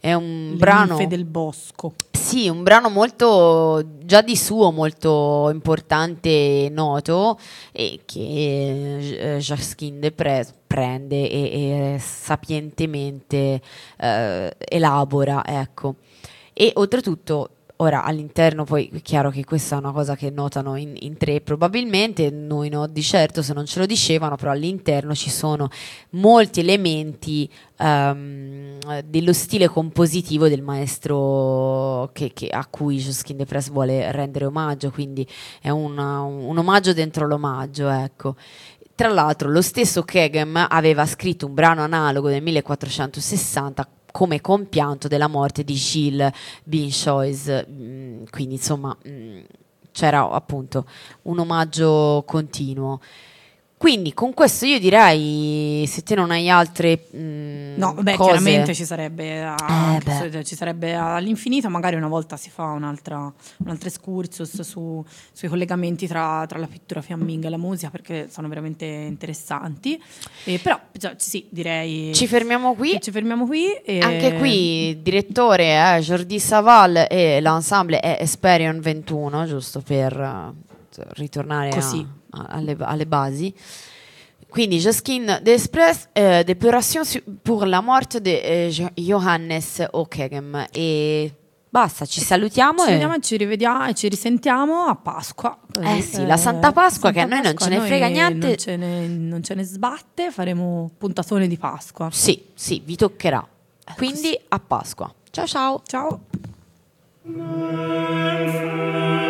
è un Le brano ninfe del bosco. sì, un brano molto, già di suo molto importante e noto, e che eh, Jacques Desprez prende e, e sapientemente eh, elabora, ecco. E oltretutto, ora all'interno, poi è chiaro che questa è una cosa che notano in, in tre probabilmente, noi no di certo se non ce lo dicevano, però all'interno ci sono molti elementi ehm, dello stile compositivo del maestro che, che- a cui Josquin de Press vuole rendere omaggio, quindi è una- un omaggio dentro l'omaggio, ecco. Tra l'altro, lo stesso Kegem aveva scritto un brano analogo nel millequattrocentosessanta come compianto della morte di Gilles Binchois, mm, quindi insomma mm, c'era appunto un omaggio continuo. Quindi con questo io direi, se te non hai altre mm, No, vabbè, cose. chiaramente ci sarebbe, Eh, anche beh. se- ci sarebbe all'infinito, magari una volta si fa un'altra, un altro excursus su- sui collegamenti tra, tra la pittura fiamminga e la musica, perché sono veramente interessanti. E però, già, sì, direi Ci fermiamo qui. che ci fermiamo qui. E Anche qui direttore è Jordi Savall e l'ensemble è Esperion ventuno, giusto per eh, ritornare a- Così. a- alle, alle basi. Quindi Josquin Desprez, euh, Depuration su- pour la morte di eh, Jo- Johannes Ockeghem. E basta, ci salutiamo. Ci e- vediamo e ci rivediamo e ci risentiamo a Pasqua. Eh sì, la Santa Pasqua, che a noi non Pasqua, ce ne noi frega niente. Non ce ne, non ce ne sbatte, faremo puntatone di Pasqua. Sì, sì, vi toccherà. Quindi a Pasqua. Ciao ciao. Ciao. Mein Freund.